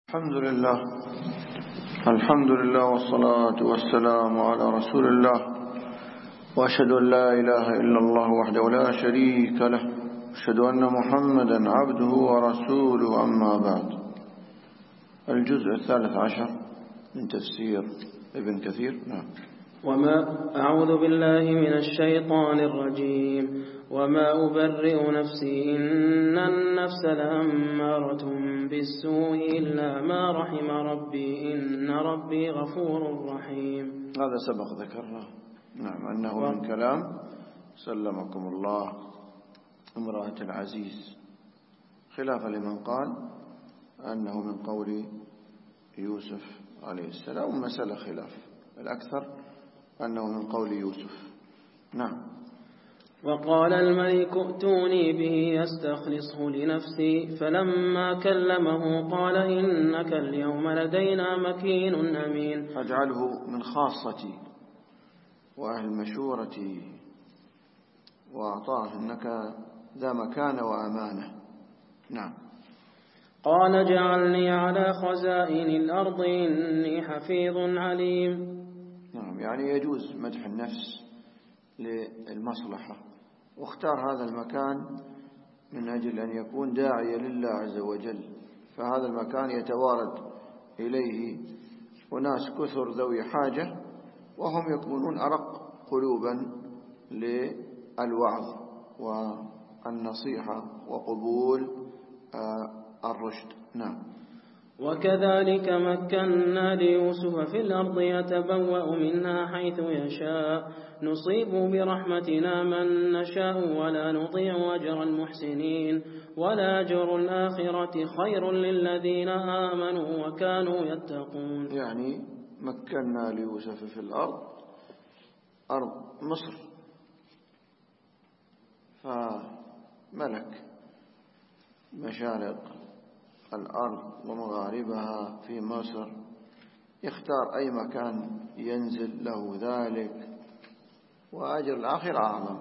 الحمد لله والصلاة والسلام على رسول الله، وأشهد أن لا إله إلا الله وحده لا شريك له، أشهد أن محمدا عبده ورسوله. أما بعد، الجزء 13 من تفسير ابن كثير. أعوذ بالله من الشيطان الرجيم. وما أبرئ نفسي إن النفس لأمارة بالسوء إلا ما رحم ربي إن ربي غفور رحيم. هذا سبق ذكرنا، أنه من كلام سلمكم الله امرأة العزيز، خلافا لمن قال أنه من قول يوسف عليه السلام، مسألة خلاف، الأكثر أنه من قول يوسف. وقال الملك ائتوني به أستخلصه لنفسي، فلما كلمه قال إنك اليوم لدينا مكين أمين. أجعله من خاصتي وأهل مشورتي، وأعطاه إنك ذا مكان وأمانة. قال اجعلني على خزائن الأرض إني حفيظ عليم. يعني يجوز مدح النفس للمصلحة، واختار هذا المكان من أجل أن يكون داعية لله عز وجل، فهذا المكان يتوارد إليه وناس كثر ذوي حاجة، وهم يكونون أرق قلوبا للوعظ والنصيحة وقبول الرشد. وكذلك مكنا ليوسف في الأرض يتبوأ منها حيث يشاء نصيب برحمتنا من نشاء ولا نضيع أجر المحسنين ولا أجر الآخرة خير للذين آمنوا وكانوا يتقون. يعني مكنا ليوسف في الأرض، أرض مصر، فملك مشارق الأرض ومغاربها في مصر، يختار أي مكان ينزل له ذلك، وأجر الآخر أعظم.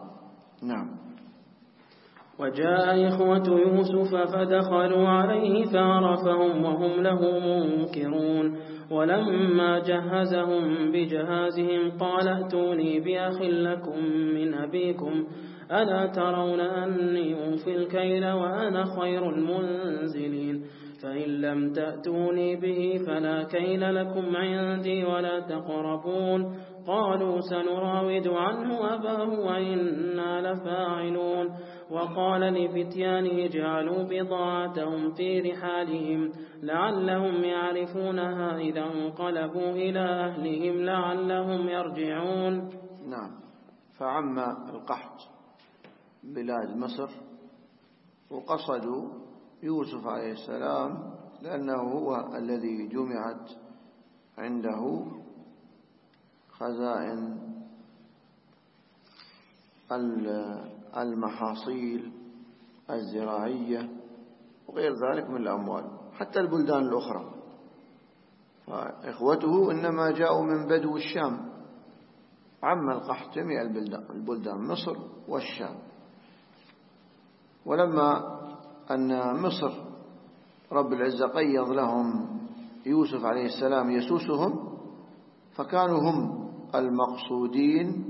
وجاء إخوة يوسف فدخلوا عليه فعرفهم وهم له منكرون، ولما جهزهم بجهازهم قال ائتوني بأخ لكم من أبيكم ألا ترون أني أوفي الكيل وأنا خير المنزلين، فإن لم تأتوني به فلا كيل لكم عندي ولا تقربون. قالوا سنراود عنه أباه وإنا لفاعلون. وقال لفتيانه اجعلوا بضاعتهم في رحالهم لعلهم يعرفونها إذا انقلبوا إلى أهلهم لعلهم يرجعون. فعم القحط بلاد مصر، وقصدوا يوسف عليه السلام لأنه هو الذي جمعت عنده خزائن المحاصيل الزراعية وغير ذلك من الأموال، حتى البلدان الأخرى. فإخوته إنما جاءوا من بدو الشام، عم القحط جميع البلدان مصر والشام. ولما أن مصر رب العزة قيض لهم يوسف عليه السلام يسوسهم، فكانوا هم المقصودين،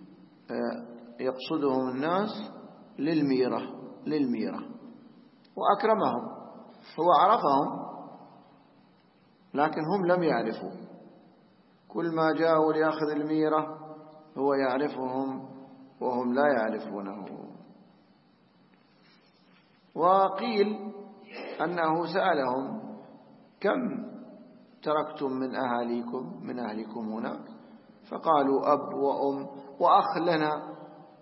يقصدهم الناس للميرة وأكرمهم. هو عرفهم لكن هم لم يعرفوا، كل ما جاءوا ليأخذ الميرة هو يعرفهم وهم لا يعرفونه. وقيل أنه سألهم كم تركتم من أهلكم هناك، فقالوا أب وأم وأخ لنا.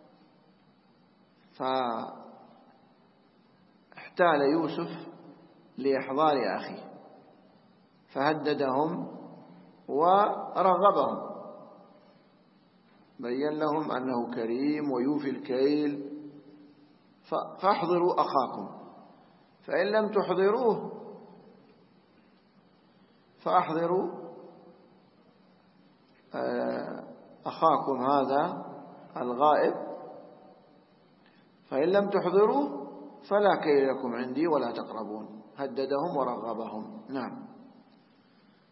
فاحتال يوسف لإحضار أخيه، فهددهم ورغبهم، بين لهم أنه كريم ويوفي الكيل، فاحضروا أخاكم، فإن لم تحضروه فأحضروا أخاكم هذا الغائب، فإن لم تحضروه فلا كيل لكم عندي ولا تقربون. هددهم ورغبهم.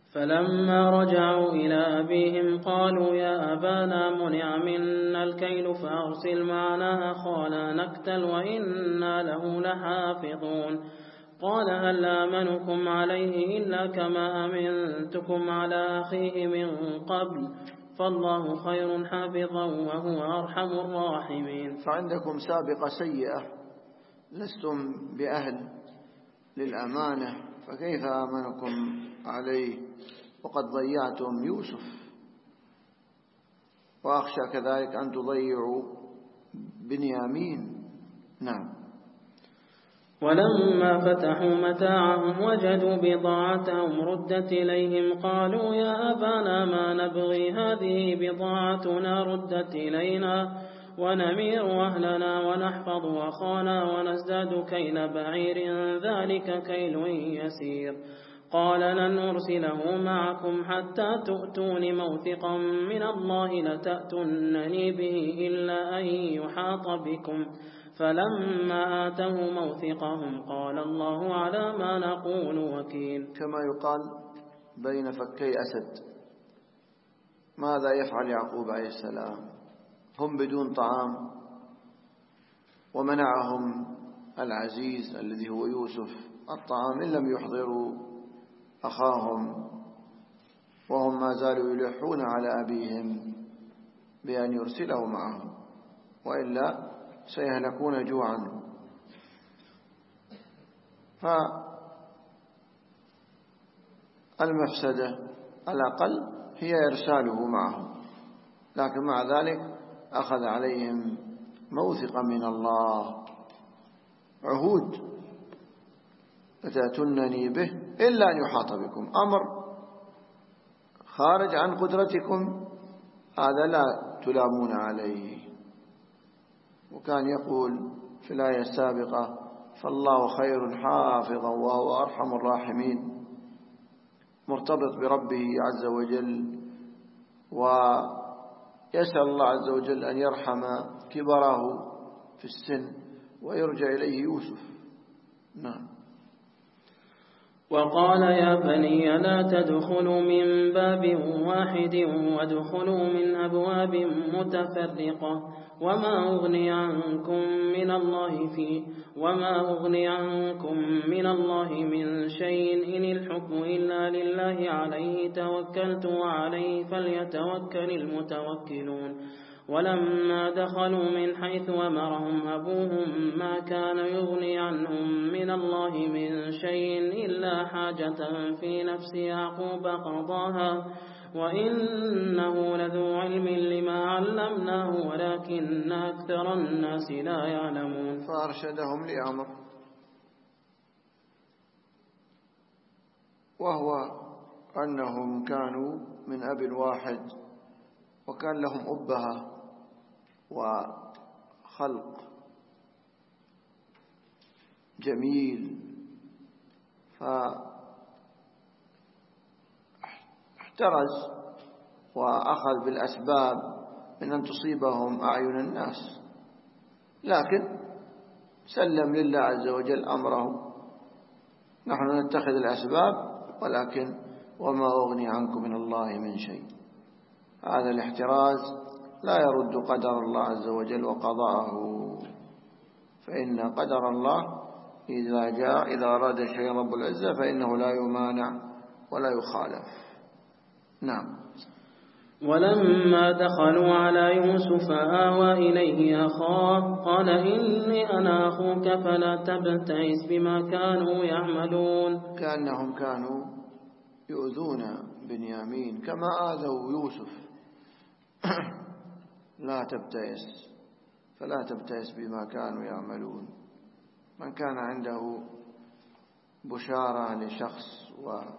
فلما رجعوا إلى أبيهم قالوا يا أبانا منع منا الكيل فأرسل معنا أخانا نكتل وإنا له لحافظون. قال هل آمنكم عليه إلا كما أمنتكم على أخيه من قبل فالله خير حافظا وهو أرحم الراحمين. فعندكم سابقة سيئة، لستم بأهل للأمانة، فكيف آمنكم عليه وقد ضيعتم يوسف؟ وأخشى كذلك أن تضيعوا بنيامين. نعم. ولما فتحوا متاعهم وجدوا بضاعتهم ردت إليهم قالوا يا أبانا ما نبغي هذه بضاعتنا ردت إلينا ونمير أهلنا ونحفظ أخانا ونزداد كيل بعير ذلك كيل يسير. قال لن أرسله معكم حتى تؤتون موثقا من الله لتأتونني به إلا أن يحاط بكم. فلما آتوا موثقهم قال الله على ما نقول وكيل. كما يقال بين فكي أسد. ماذا يفعل يعقوب عليه السلام؟ هم بدون طعام ومنعهم العزيز الذي هو يوسف الطعام إن لم يحضروا أخاهم، وهم ما زالوا يلحون على أبيهم بأن يرسله معهم وإلا سيهلكون جوعا. فالمفسدة الأقل هي إرساله معهم، لكن مع ذلك أخذ عليهم موثقا من الله، عهود لتأتونني به إلا أن يحاط بكم، أمر خارج عن قدرتكم هذا لا تلامون عليه. وكان يقول في الآية السابقة فالله خير حافظا وهو أرحم الراحمين، مرتبط بربه عز وجل، ويسأل الله عز وجل أن يرحم كبره في السن ويرجع إليه يوسف. نعم. وقال يا بني لا تدخلوا من باب واحد وادخلوا من أبواب متفرقة وما أغني عنكم من الله من شيء إن الحكم إلا لله عليه توكلت وعليه فليتوكل المتوكلون. ولما دخلوا من حيث أمرهم أبوهم ما كان يغني عنهم من الله من شيء إلا حاجة في نفس يعقوب قضاها وإنه لذو علم لما علمناه ولكن أكثر الناس لا يعلمون. فأرشدهم لأمر، وهو أنهم كانوا من أب واحد وكان لهم أبهة وخلق جميل، فاحترز وأخذ بالأسباب من أن تصيبهم أعين الناس، لكن سلم لله عز وجل أمره. نحن نتخذ الأسباب ولكن وما أغني عنكم من الله من شيء. هذا الاحتراز لا يرد قدر الله عز وجل وقضاءه، فإن قدر الله إذا أراد شيء رب العزة فإنه لا يمانع ولا يخالف. نعم. ولما دخلوا على يوسف آوى إليه أخاه قال إني أنا أخوك فلا تبتئس بما كانوا يعملون. كأنهم كانوا يؤذون بنيامين كما آذوا يوسف. لا تبتئس، فلا تبتئس بما كانوا يعملون. من كان عنده بشارة لشخص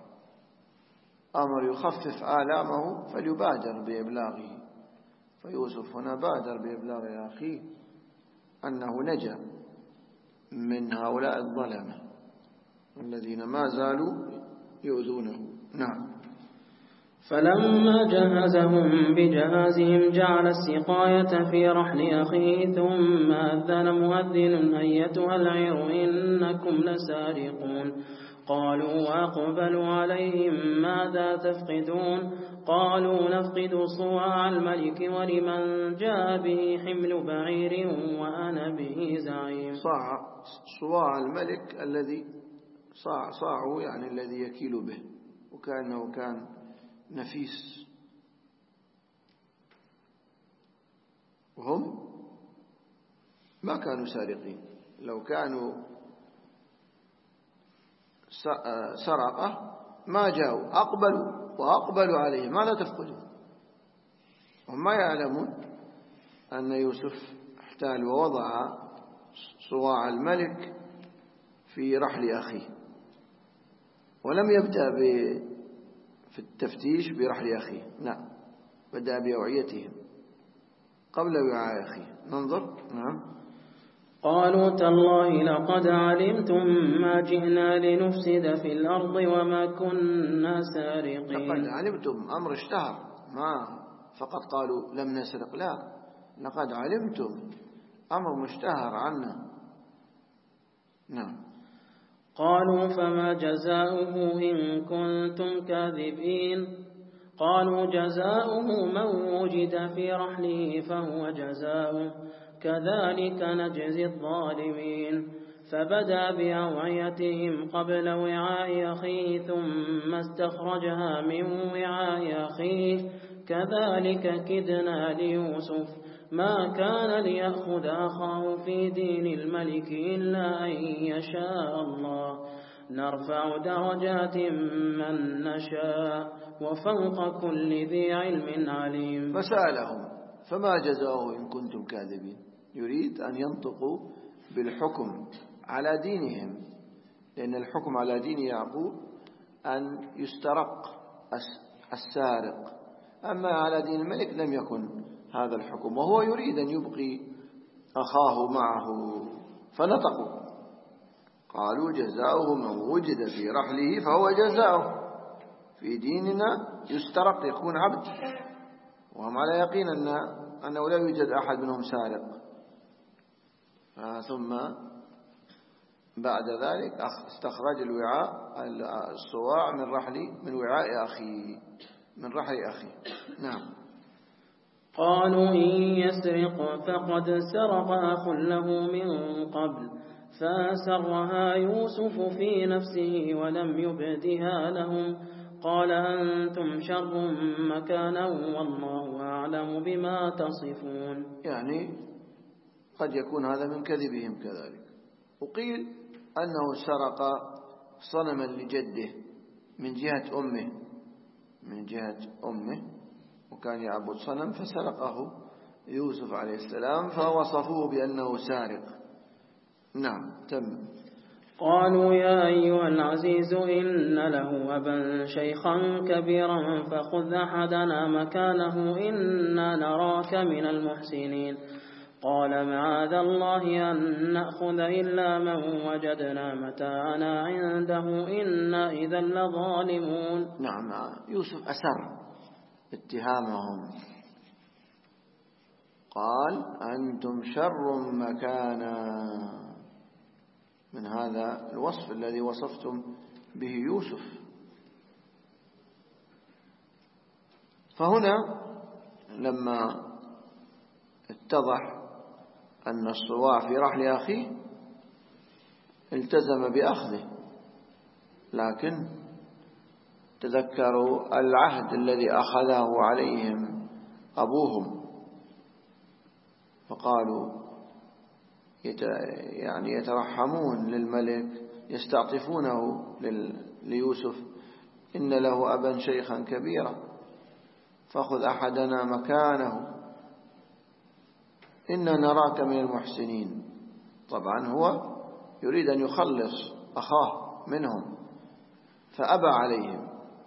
وأمر يخفف آلامه فليبادر بإبلاغه، فيوسف هنا بادر بإبلاغ أخيه أنه نجا من هؤلاء الظلمة الذين ما زالوا يؤذونه. نعم. فلما جهزهم بجهازهم جعل السقاية في رحل أخيه ثم أذن مؤذن أيتها العير إنكم لسارقون. قالوا وأقبلوا عليهم ماذا تفقدون قالوا نفقد صواع الملك ولمن جاء به حمل بعير وأنا به زعيم. صواع الملك الذي صاعه يعني الذي يكيل به، وكأنه كان نفيس، وهم ما كانوا سارقين. لو كانوا سرقة ما جاءوا، وأقبلوا عليه ماذا تفقدون. هم ما يعلمون أن يوسف احتال ووضع صواع الملك في رحل أخيه، ولم يبدأ في التفتيش برحل أخيه، لا، بدأ بأوعيتهم قبل وعاء أخيه. ننظر. نعم. قالوا تالله لقد علمتم ما جئنا لنفسد في الأرض وما كنا سارقين. لقد علمتم أمر اشتهر، ما فقط قالوا لم نسرق، لا، لقد علمتم أمر مشتهر عنا. نعم. قالوا فما جزاؤه إن كنتم كاذبين قالوا جزاؤه من وجد في رحله فهو جزاؤه كذلك نجزي الظالمين. فبدأ بأوعيتهم قبل وعاء أخيه ثم استخرجها من وعاء أخيه كذلك كدنا ليوسف ما كان ليأخذ أخاه في دين الملك إلا أن يشاء الله نرفع درجات من نشاء وفوق كل ذي علم عليم. فسألهم فما جزاؤه إن كنتم كاذبين، يريد أن ينطقوا بالحكم على دينهم، لأن الحكم على دين يعقوب أن يسترق السارق، أما على دين الملك لم يكن هذا الحكم، وهو يريد أن يبقي أخاه معه. فنطقوا قالوا جزاؤه من وجد في رحله فهو جزاؤه، في ديننا يسترق يكون عبد، وهم على يقين أنه لا يوجد أحد منهم سارق. ثم بعد ذلك استخرج الصواع من وعاء أخيه، من رحل أخيه. نعم. قالوا إن يسرق فقد سرق أخ له من قبل فأسرها يوسف في نفسه ولم يبدها لهم قال أنتم شر مكانا والله أعلم بما تصفون. يعني قد يكون هذا من كذبهم كذلك. وقيل أنه سرق صنما لجده من جهة أمه وكان يعبد صنم فسرقه يوسف عليه السلام فوصفوه بأنه سارق. نعم. تم. قالوا يا أيها العزيز إن له أبا شيخا كبيرا فخذ أحدنا مكانه إنا نراك من المحسنين قال معاذ الله أن نأخذ إلا من وجدنا متاعنا عنده إنا إذا لظالمون. نعم. يوسف أسر اتهامهم، قال أنتم شر مكانا، من هذا الوصف الذي وصفتم به يوسف. فهنا لما اتضح أن الصواع في رحل أخيه التزم بأخذه، لكن تذكروا العهد الذي أخذه عليهم أبوهم، فقالوا يعني يترحمون للملك، يستعطفونه ليوسف، إن له أبا شيخا كبيرا فخذ أحدنا مكانه إنا نراك من المحسنين. طبعا هو يريد أن يخلص أخاه منهم فأبى عليهم.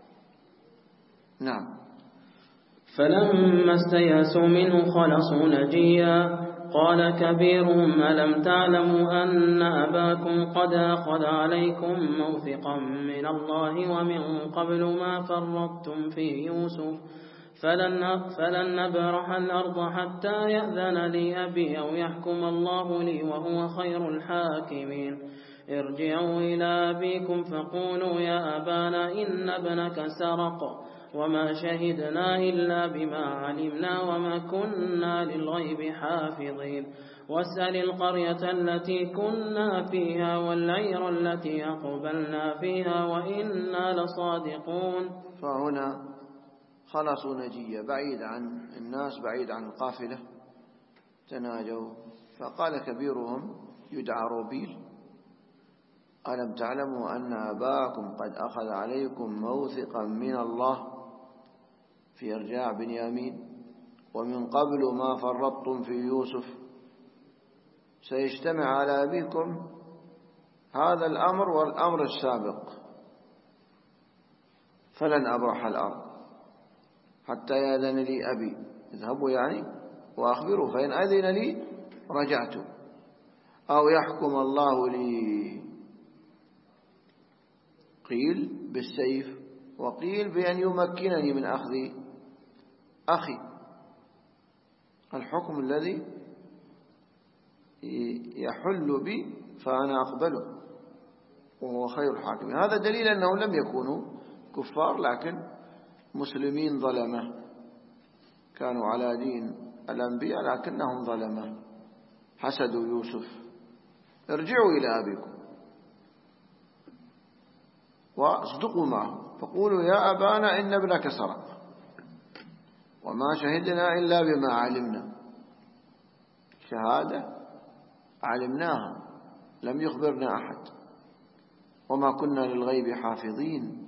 نعم. فلما استيأسوا منه خلصوا نجيا قال كبيرهم ألم تعلموا أن أباكم قد أخذ عليكم موثقا من الله ومن قبل ما فرطتم في يوسف فلن نبرح الأرض حتى يأذن لي أبي أو يحكم الله لي وهو خير الحاكمين. ارجعوا إلى أبيكم فقولوا يا أبانا إن ابنك سرق وما شهدنا إلا بما علمنا وما كنا للغيب حافظين واسأل القرية التي كنا فيها والعير التي أقبلنا فيها وإنا لصادقون. فهنا خلصوا نجية بعيد عن الناس، بعيد عن القافلة، تناجوا. فقال كبيرهم يدعى روبيل: ألم تعلموا أن أباكم قد أخذ عليكم موثقا من الله في إرجاع بنيامين، ومن قبل ما فرطتم في يوسف، سيجتمع على أبيكم هذا الأمر والأمر السابق، فلن أبرح الأرض حتى يأذن لي أبي. اذهبوا يعني وأخبروا، فإن أذن لي رجعت، أو يحكم الله لي. قيل بالسيف، وقيل بأن يمكنني من أخذ أخي، الحكم الذي يحل بي فأنا أقبله، وهو خير الحاكمين. هذا دليل أنهم لم يكونوا كفار، لكن مسلمين ظلمة، كانوا على دين الأنبياء لكنهم ظلمة، حسدوا يوسف. ارجعوا إلى أبيكم واصدقوا معه فقولوا يا أبانا إن ابنك سرق وما شهدنا إلا بما علمنا. شهادة علمناها، لم يخبرنا أحد، وما كنا للغيب حافظين،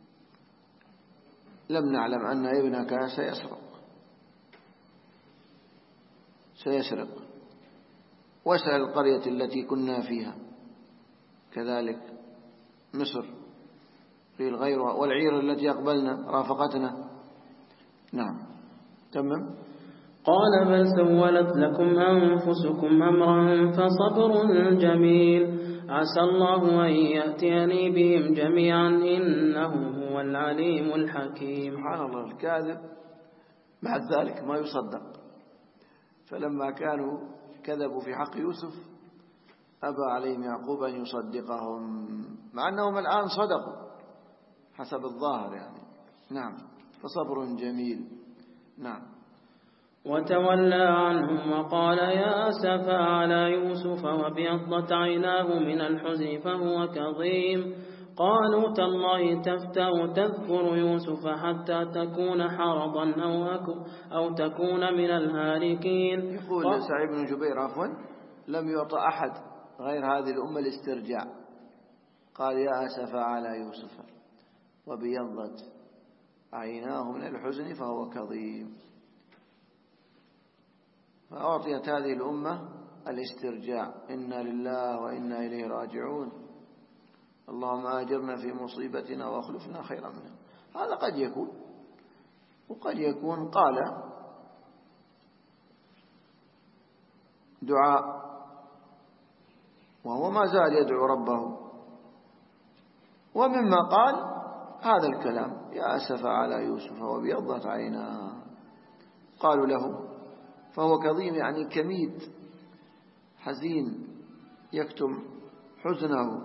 لم نعلم أن ابنك سيسرق. واسأل القرية التي كنا فيها، كذلك مصر قيل غيرها، والعير التي أقبلنا رافقتنا. نعم، تمام. قال بل سولت لكم أنفسكم أمرا فصبر جميل عسى الله أن يأتيني بهم جميعا إنه هو العليم الحكيم. سبحان الله، الكاذب بعد ذلك ما يصدق. فلما كانوا كذبوا في حق يوسف أبى عليهم يعقوب أن يصدقهم، مع أنهم الآن صدقوا حسب الظاهر يعني. نعم، فصبر جميل. نعم. وتولى عنهم وقال يا أسفا على يوسف وابيضت عيناه من الحزن فهو كظيم. قالوا تالله تفتأ تذكر يوسف حتى تكون حرضا أو تكون من الهالكين. يقول سعيد بن جبير لم يعطى أحد غير هذه الأمة الاسترجاع. قال يا أسفا على يوسف وبيضت عيناه من الحزن فهو كظيم. فأعطيت هذه الأمة الاسترجاع، إنا لله وإنا إليه راجعون، اللهم آجرنا في مصيبتنا واخلفنا خيرا منها. هذا قد يكون، وقد يكون قال دعاء وهو ما زال يدعو ربه، ومما قال هذا الكلام يا أسف على يوسف وابيضت عيناه. قالوا له فهو كظيم يعني كميد حزين يكتم حزنه.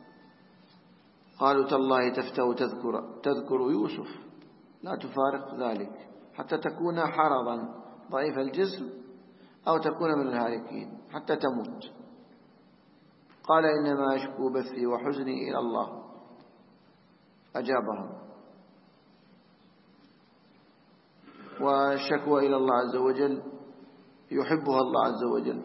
قالوا تالله تفتأ تذكر يوسف، لا تفارق ذلك حتى تكون حرضا ضعيف الجسم أو تكون من الهالكين حتى تموت. قال إنما أشكو بثي وحزني إلى الله، أجابهم. والشكوى إلى الله عز وجل يحبها الله عز وجل.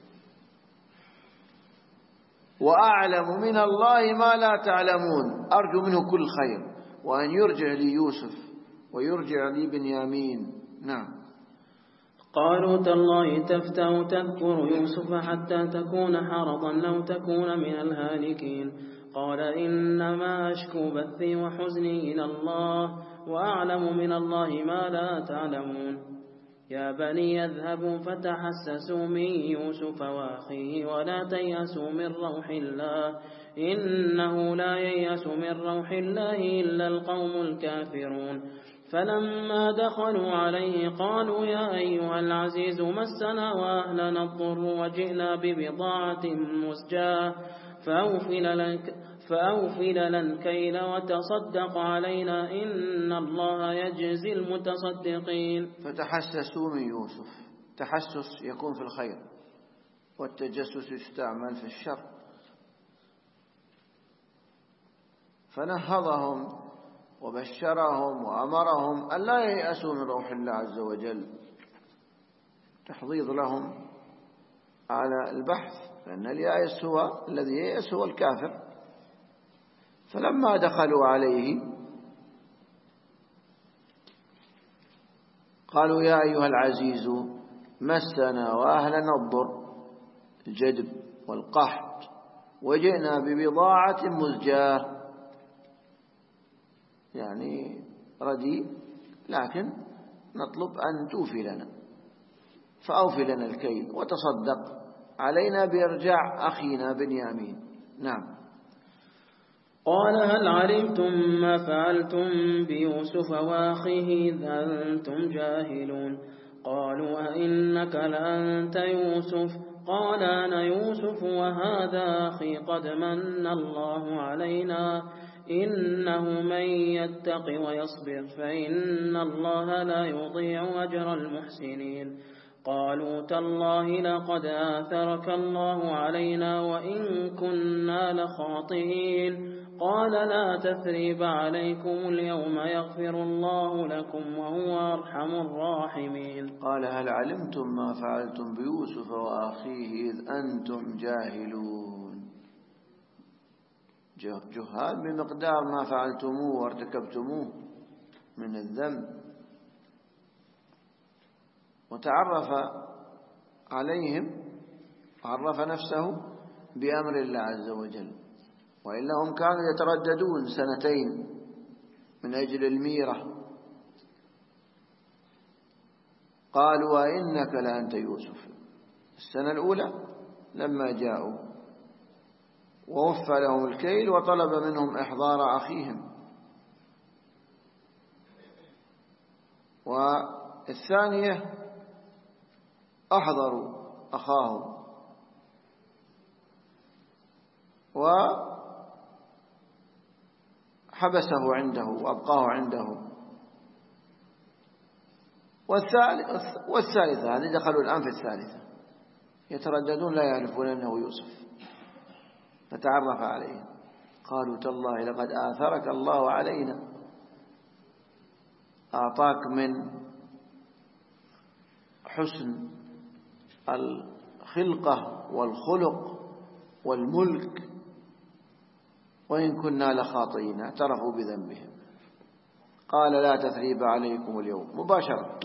وأعلم من الله ما لا تعلمون، أرجو منه كل خير، وأن يرجع لي يوسف ويرجع لي بنيامين. نعم. قالوا تالله تفتأ تذكر يوسف حتى تكون حرضا أو تكون من الهالكين. قال إنما أشكو بثي وحزني إلى الله وأعلم من الله ما لا تعلمون. يا بني اذهبوا فتحسسوا من يوسف وأخيه ولا تيأسوا من روح الله إنه لا ييأس من روح الله إلا القوم الكافرون. فلما دخلوا عليه قالوا يا أيها العزيز مسنا وأهلنا الضر وجئنا ببضاعة مزجاة فأوفل لنا الكيل وتصدق علينا إن الله يجزي المتصدقين. فتحسسوا من يوسف. تحسس يكون في الخير، والتجسس يستعمل في الشر. فنهضهم وبشرهم وأمرهم أن لا ييأسوا من روح الله عز وجل، تحضيض لهم على البحث، لأن اليائس هو الذي ييأس هو الكافر. فلما دخلوا عليه قالوا يا أيها العزيز مسنا وأهلنا الضر، الجدب والقحط، وجئنا ببضاعة مزجاة، يعني رديء، لكن نطلب أن توفي لنا، فأوفي لنا الكيل وتصدق علينا بإرجاع أخينا بنيامين. نعم. قال هل علمتم ما فعلتم بيوسف وأخيه إذ أنتم جاهلون؟ قالوا أئنك لأنت يوسف؟ قال أنا يوسف وهذا أخي قد من الله علينا إنه من يتق ويصبر فإن الله لا يضيع أجر المحسنين. قالوا تالله لقد آثرك الله علينا وإن كنا لخاطئين. قال لا تثريب عليكم اليوم يغفر الله لكم وهو أرحم الراحمين. قال هل علمتم ما فعلتم بيوسف وأخيه إذ أنتم جاهلون؟ جهال بمقدار ما فعلتموه وارتكبتموه من الذنب. وتعرف عليهم، عرف نفسه بأمر الله عز وجل، وإلا هم كانوا يترددون سنتين من أجل الميرة. قالوا وإنك لأنت يوسف. السنة الأولى لما جاءوا ووفى لهم الكيل وطلب منهم إحضار أخيهم، والثانية أحضروا أخاهم وحبسه عنده وأبقاه عنده. والثالثة هذه دخلوا الآن في الثالثة، يترددون لا يعرفون أنه يوسف. فتعرف عليه قالوا تالله لقد آثرك الله علينا، أعطاك من حسن الخلقة والخلق والملك، وإن كنا لخاطئين. اعترفوا بذنبهم. قال لا تثريب عليكم اليوم مباشرة،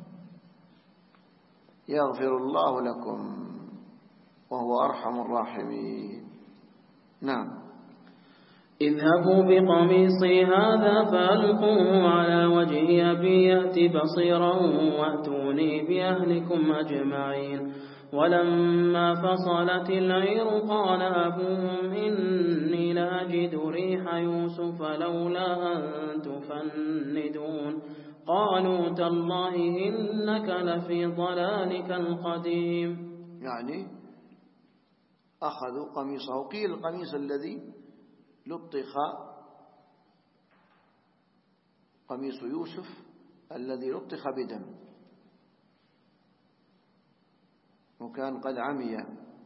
يغفر الله لكم وهو أرحم الراحمين. نعم. اذهبوا بقميصي هذا فألقوه على وجه أبي يأت بصيرا وأتوني بأهلكم أجمعين. ولما فصلت العير قال أبوهم إني لأجد ريح يوسف لولا أن تفندون. قالوا تالله إنك لفي ضلالك القديم. يعني أخذوا قميصه، قيل القميص الذي لطخ، قميص يوسف الذي لطخ بدم، وكان قد عمي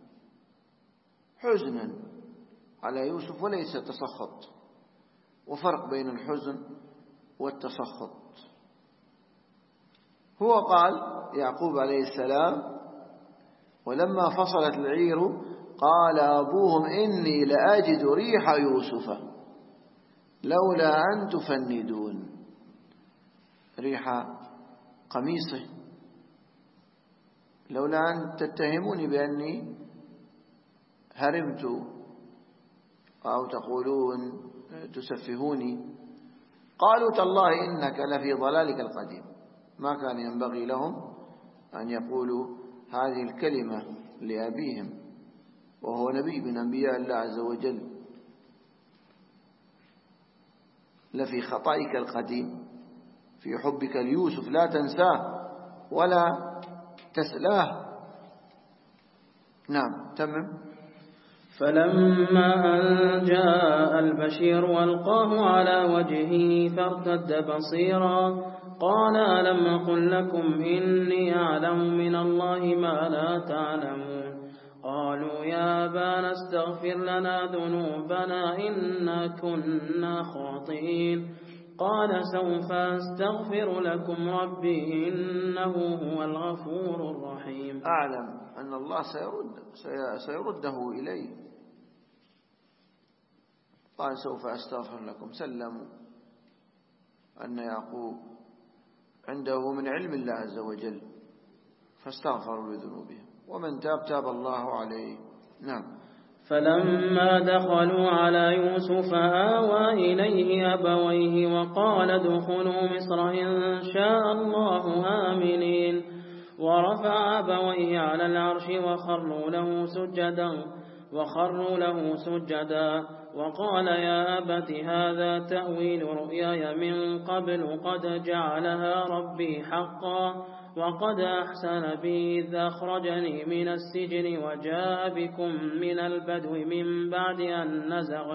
حزنا على يوسف وليس تسخط، وفرق بين الحزن والتسخط. هو قال يعقوب عليه السلام ولما فصلت العير قال أبوهم إني لأجد ريح يوسف لولا أن تفندون. ريح قميصه، لولا أن تتهموني بأني هرمت، أو تقولون تسفهوني. قالوا تالله إنك لفي ضلالك القديم. ما كان ينبغي لهم أن يقولوا هذه الكلمة لأبيهم وهو نبي من أنبياء الله عز وجل. لفي خطائك القديم في حبك ليوسف، لا تنساه ولا تسلاه. نعم تمم. فلما أن جاء البشير وألقاه على وجهه فارتد بصيرا قال ألم أقل لكم إني أعلم من الله ما لا تعلمون قالوا يا أبانا استغفر لنا ذنوبنا إنا كنا خاطئين قال سوف أستغفر لكم ربي إنه هو الغفور الرحيم. أعلم أن الله سيرده إليه. قال سوف أستغفر لكم. سلموا أن يعقوب عنده من علم الله عز وجل فاستغفروا لذنوبهم ومن تاب تاب الله عليه. نعم. فلما دخلوا على يوسف آوى إليه أبويه وقال ادخلوا مصر إن شاء الله آمنين ورفع أبويه على العرش وخروا له سجدا وقال يا أبت هذا تأويل رؤياي من قبل قد جعلها ربي حقا وقد أحسن بي إذ أخرجني من السجن وجاء بكم من البدو من بعد أن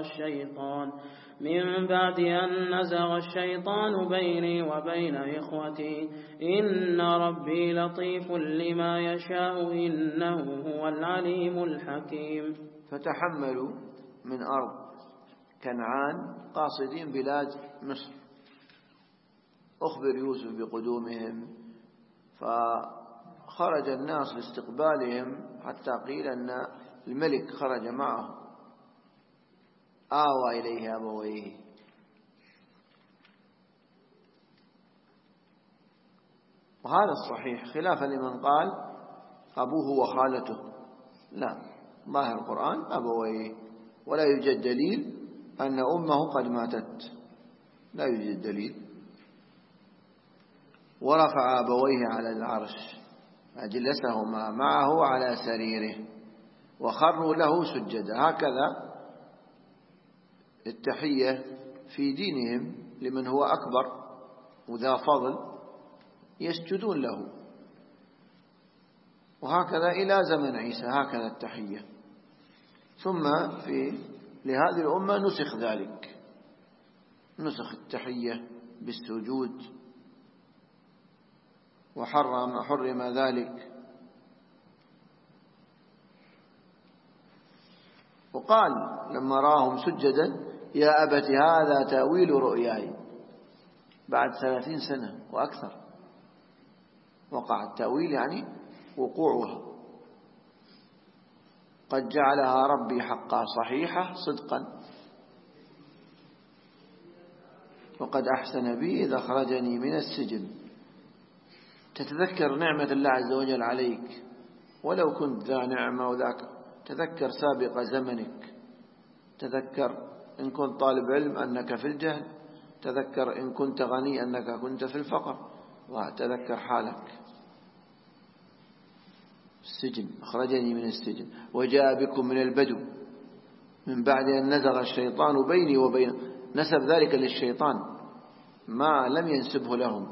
نزغ الشيطان بيني وبين إخوتي إن ربي لطيف لما يشاء إنه هو العليم الحكيم. فتحملوا من أرض كنعان قاصدين بلاد مصر. أخبر يوسف بقدومهم فخرج الناس لاستقبالهم حتى قيل أن الملك خرج معه. آوى إليه أبويه. وهذا الصحيح خلافا لمن قال أبوه وخالته. لا، ظاهر القرآن أبويه ولا يوجد دليل أن أمه قد ماتت. لا يوجد دليل. ورفع أبويه على العرش أجلسهما معه على سريره وخروا له سجدا. هكذا التحية في دينهم لمن هو أكبر وذا فضل يسجدون له. وهكذا إلى زمن عيسى هكذا التحية. ثم لهذه الأمة نسخ ذلك، نسخ التحية بالسجود وحرم ذلك. وقال لما راهم سجدا يا أبت هذا تأويل رؤياي. بعد 30 سنة وأكثر وقع التأويل، يعني وقوعها. قد جعلها ربي حقا صحيحة صدقا وقد أحسن بي إذا أخرجني من السجن. تتذكر نعمة الله عز وجل عليك ولو كنت ذا نعمة وذاك. تذكر سابق زمنك. تذكر إن كنت طالب علم أنك في الجهل. تذكر إن كنت غني أنك كنت في الفقر. وتذكر حالك. السجن، أخرجني من السجن وجاء بكم من البدو من بعد أن نزغ الشيطان بيني وبين. نسب ذلك للشيطان ما لم ينسبه لهم.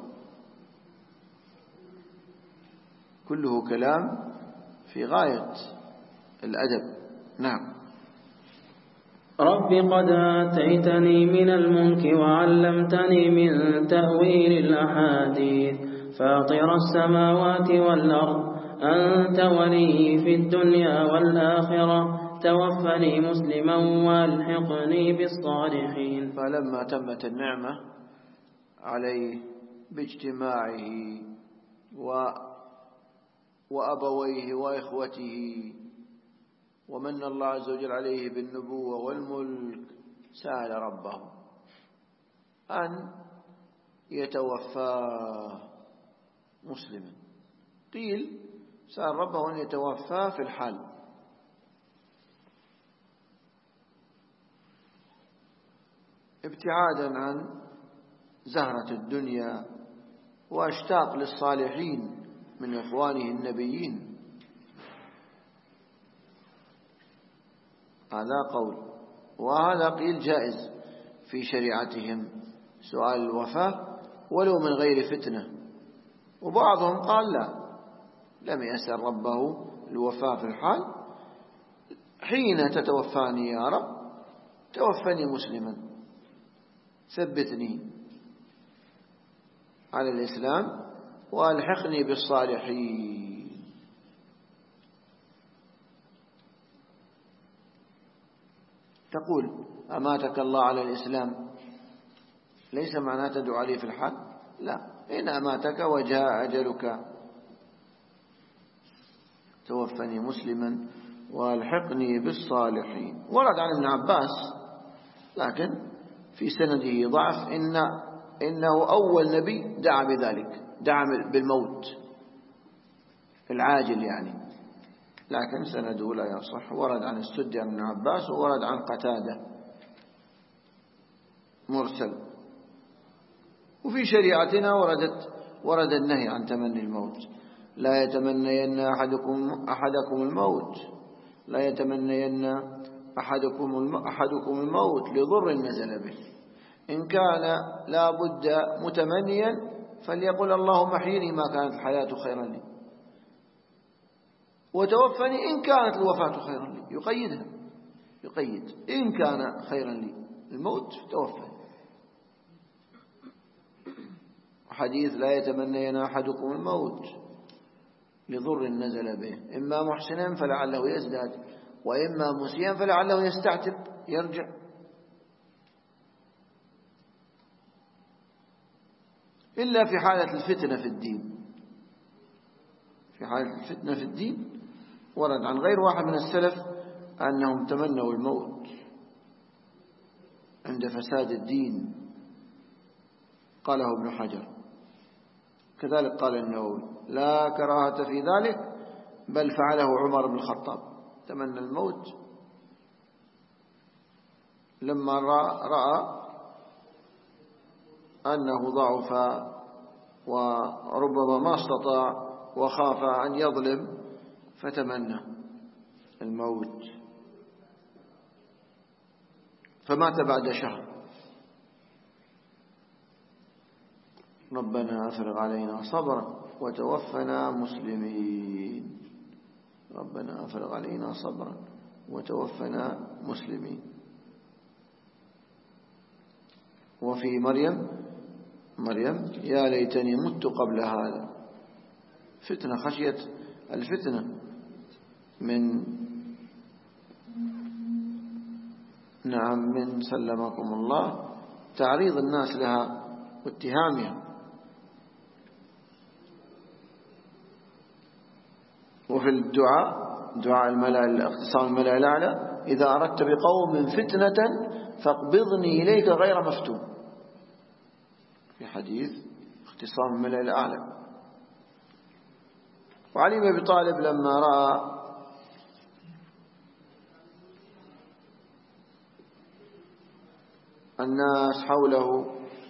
كله كلام في غاية الأدب. نعم. رب قد آتيتني من الملك وعلمتني من تأويل الأحاديث فاطر السماوات والأرض أنت ولي في الدنيا والآخرة توفني مسلما والحقني بالصالحين. فلما تمت النعمة عليه باجتماعه وأبويه وإخوته ومن الله عز وجل عليه بالنبوة والملك سأل ربه أن يتوفاه مسلما. قيل سأل ربه أن يتوفاه في الحال. ابتعادا عن زهرة الدنيا واشتاق للصالحين من إخوانه النبيين. هذا قول. وهذا قيل جائز في شريعتهم سؤال الوفاة ولو من غير فتنة. وبعضهم قال لا، لم يسأل ربه الوفاة في الحال حين تتوفاني يا رب توفني مسلما، ثبتني على الإسلام وألحقني بالصالحين. تقول أماتك الله على الإسلام ليس معناه تدعو عليه في الحال، لا، إن أماتك وجاء أجلك توفني مسلما وألحقني بالصالحين. ورد عن ابن عباس لكن في سنده ضعف إنه أول نبي دعا بذلك، دعا بالموت العاجل يعني، لكن سنده لا يصح. ورد عن السدي عن ابن عباس وورد عن قتادة مرسل. وفي شريعتنا ورد النهي عن تمني الموت. لا يتمنين أحدكم الموت، لا يتمنين أحدكم الموت لضر نزل به. إن كان لا بد متمنيا فليقل اللهم احيني ما كانت الحياة خيرا لي، وتوفني إن كانت الوفاة خيرا لي. يقيدها، يقيد إن كان خيرا لي الموت توفني. حديث لا يتمنين أحدكم الموت لضر نزل به، إما محسنا فلعله يزداد، وإما مسيئا فلعله يستعتب يرجع. إلا في حالة الفتنة في الدين. في حالة الفتنة في الدين ورد عن غير واحد من السلف أنهم تمنوا الموت عند فساد الدين، قاله ابن حجر. كذلك قال النووي لا كراهة في ذلك، بل فعله عمر بن الخطاب، تمنى الموت لما رأى أنه ضعف وربما ما استطاع وخاف أن يظلم فتمنى الموت، فمات بعد شهر. ربنا أفرغ علينا صبرا وتوفنا مسلمين. ربنا أفرغ علينا صبرا وتوفنا مسلمين. وفي مريم يا ليتني مت قبل هذا، فتنة، خشية الفتنة من سلمكم الله تعريض الناس لها واتهامها. وفي دعاء الملأ، اختصام الملأ الأعلى إذا أردت بقوم فتنة فاقبضني إليك غير مفتون، في حديث اختصام الملأ الأعلى. وعلي بن أبي طالب لما رأى الناس حوله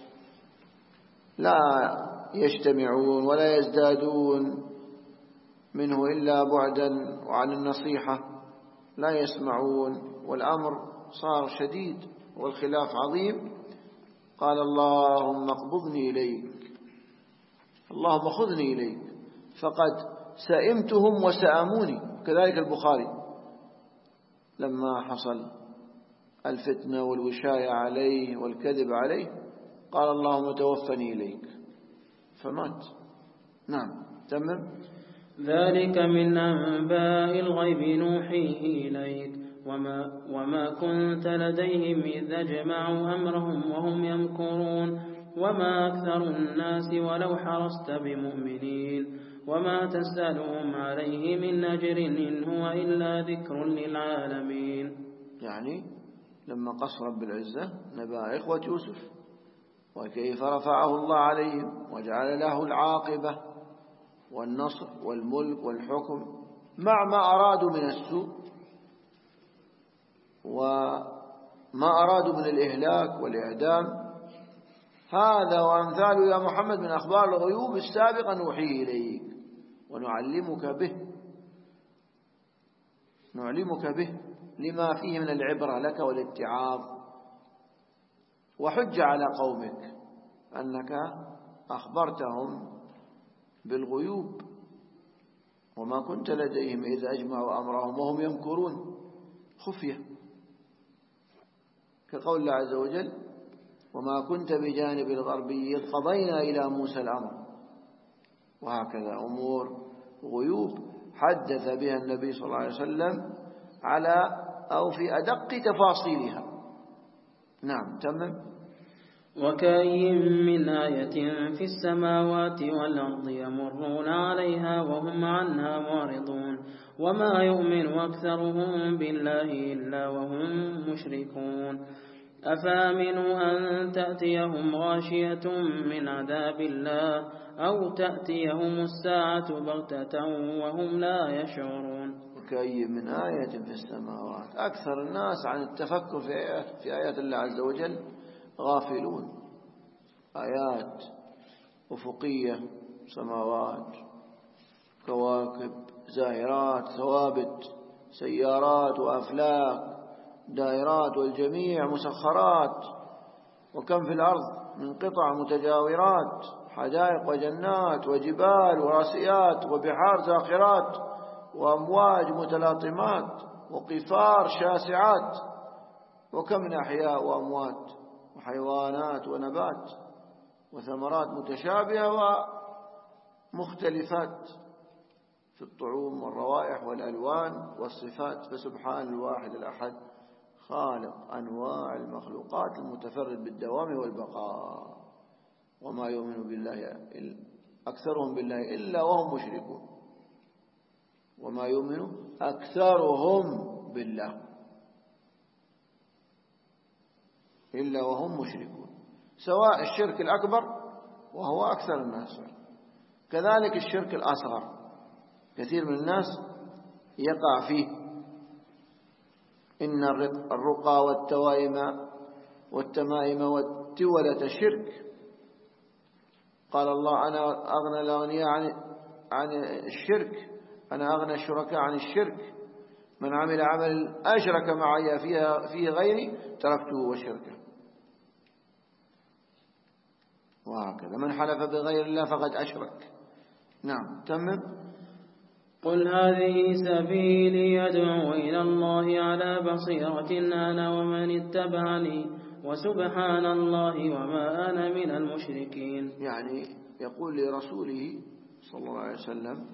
لا يجتمعون ولا يزدادون منه إلا بعدا وعن النصيحة، لا يسمعون والأمر صار شديد والخلاف عظيم، قال اللهم اقبضني إليك، اللهم خذني إليك فقد سئمتهم وسأموني. كذلك البخاري لما حصل الفتنة والوشاية عليه والكذب عليه قال اللهم توفني إليك فمات. نعم تمام. ذلك من أنباء الغيب نوحيه إليك وما كنت لديهم إذ أجمعوا أمرهم وهم يمكرون وما أكثر الناس ولو حرصت بمؤمنين وما تسألهم عليه من أجر إن هو إلا ذكر للعالمين. يعني لما قص رب العزة نبأ إخوة يوسف وكيف رفعه الله عليهم وجعل له العاقبة والنصر والملك والحكم مع ما أرادوا من السوء وما أرادوا من الإهلاك والإعدام. هذا وأمثاله يا محمد من أخبار الغيوب السابقة نوحيه إليك ونعلمك به لما فيه من العبرة لك والاتعاظ وحج على قومك أنك أخبرتهم بالغيوب. وما كنت لديهم إذ أجمعوا أمرهم وهم يمكرون، خفية، كقول الله عز وجل: وما كنت بجانب الغربي إذ قضينا إلى موسى الأمر. وهكذا أمور غيوب حدث بها النبي صلى الله عليه وسلم على أو في أدق تفاصيلها. نعم تمام. وكأي من آية في السماوات والأرض يمرون عليها وهم عنها معرضون وما يؤمن أكثرهم بالله إلا وهم مشركون. أفامنوا أن تأتيهم غاشية من عذاب الله أو تأتيهم الساعة بغتة وهم لا يشعرون. وكأي من آية في السماوات، أكثر الناس عن التفكر في آيات الله عز وجل غافلون. آيات أفقية، سماوات، كواكب، زاهرات، ثوابت، سيارات وأفلاك، دائرات، والجميع مسخرات. وكم في الأرض من قطع متجاورات، حدائق وجنات وجبال وراسيات وبحار زاخرات وأمواج متلاطمات وقفار شاسعات. وكم من أحياء وأموات وحيوانات ونبات وثمرات متشابهة ومختلفات في الطعوم والروائح والألوان والصفات. فسبحان الواحد الأحد خالق أنواع المخلوقات المتفرد بالدوام والبقاء. وما يؤمن بالله أكثرهم بالله إلا وهم مشركون. وما يؤمن أكثرهم بالله إلا وهم مشركون، سواء الشرك الأكبر وهو أكثر الناس، كذلك الشرك الأصغر كثير من الناس يقع فيه. إن الرقى والتوائم والتمائم والتولة شرك. قال الله: أنا أغنى الأغنياء عن الشرك، أنا أغنى الشركاء عن الشرك، من عمل عمل أشرك معي فيه غيري تركته وشركه. وهكذا من حلف بغير الله فقد أشرك. نعم تمام. قل هذه سبيلي أدعو إلى الله على بصيرة أنا ومن اتبعني وسبحان الله وما أنا من المشركين. يعني يقول لرسوله صلى الله عليه وسلم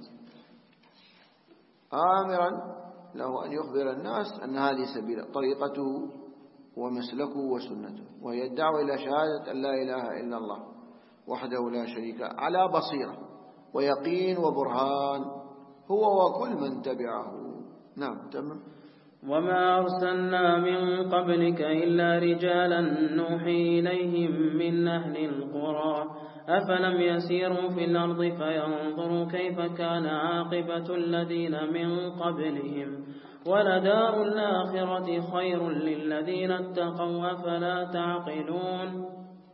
آمرا له أن يخبر الناس أن هذه سبيل طريقته ومسلكه وسنته، وهي الدعوة إلى شهادة أن لا إله إلا الله وحده لا شريك له على بصيرة ويقين وبرهان هو وكل من تبعه. نعم تمام. وما أرسلنا من قبلك إلا رجالا نوحي إليهم من أهل القرى أفلم يسيروا في الأرض فينظروا كيف كان عاقبة الذين من قبلهم ولدار الآخرة خير للذين اتقوا أفلا تعقلون.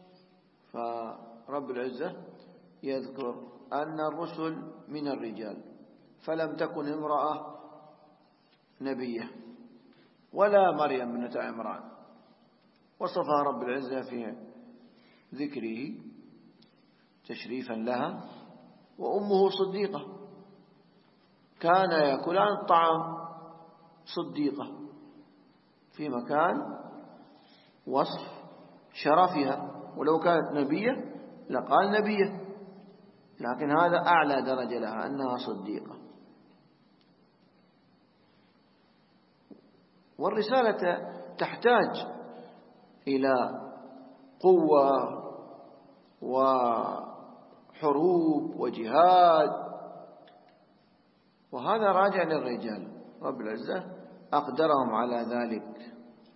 فرب العزة يذكر أن الرسل من الرجال، فلم تكن امرأة نبية ولا مريم بنت عمران، وصفها رب العزة في ذكره تشريفا لها. وأمه صديقة، كان يأكلان الطعام، صديقة في مكان وصف شرفها، ولو كانت نبية لقال نبية، لكن هذا أعلى درجة لها أنها صديقة. والرسالة تحتاج إلى قوة وحروب وجهاد، وهذا راجع للرجال، رب العزة أقدرهم على ذلك.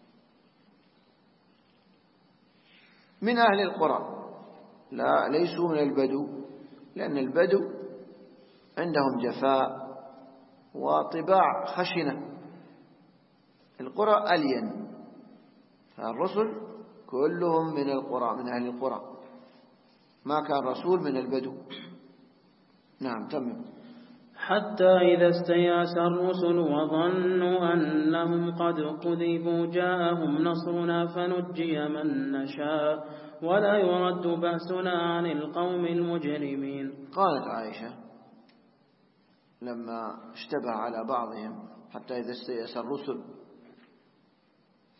من أهل القرى، لا ليسوا من البدو، لأن البدو عندهم جفاء وطباع خشنة، القرى ألين، فالرسل كلهم من القرى، من أهل القرى، ما كان رسول من البدو. نعم تمام. حتى إذا استيأس الرسل وظنوا أنهم قد كذبوا جاءهم نصرنا فنجي من نشاء ولا يرد بأسنا عن القوم المجرمين. قالت عائشة لما اشتبه على بعضهم حتى إذا استيأس الرسل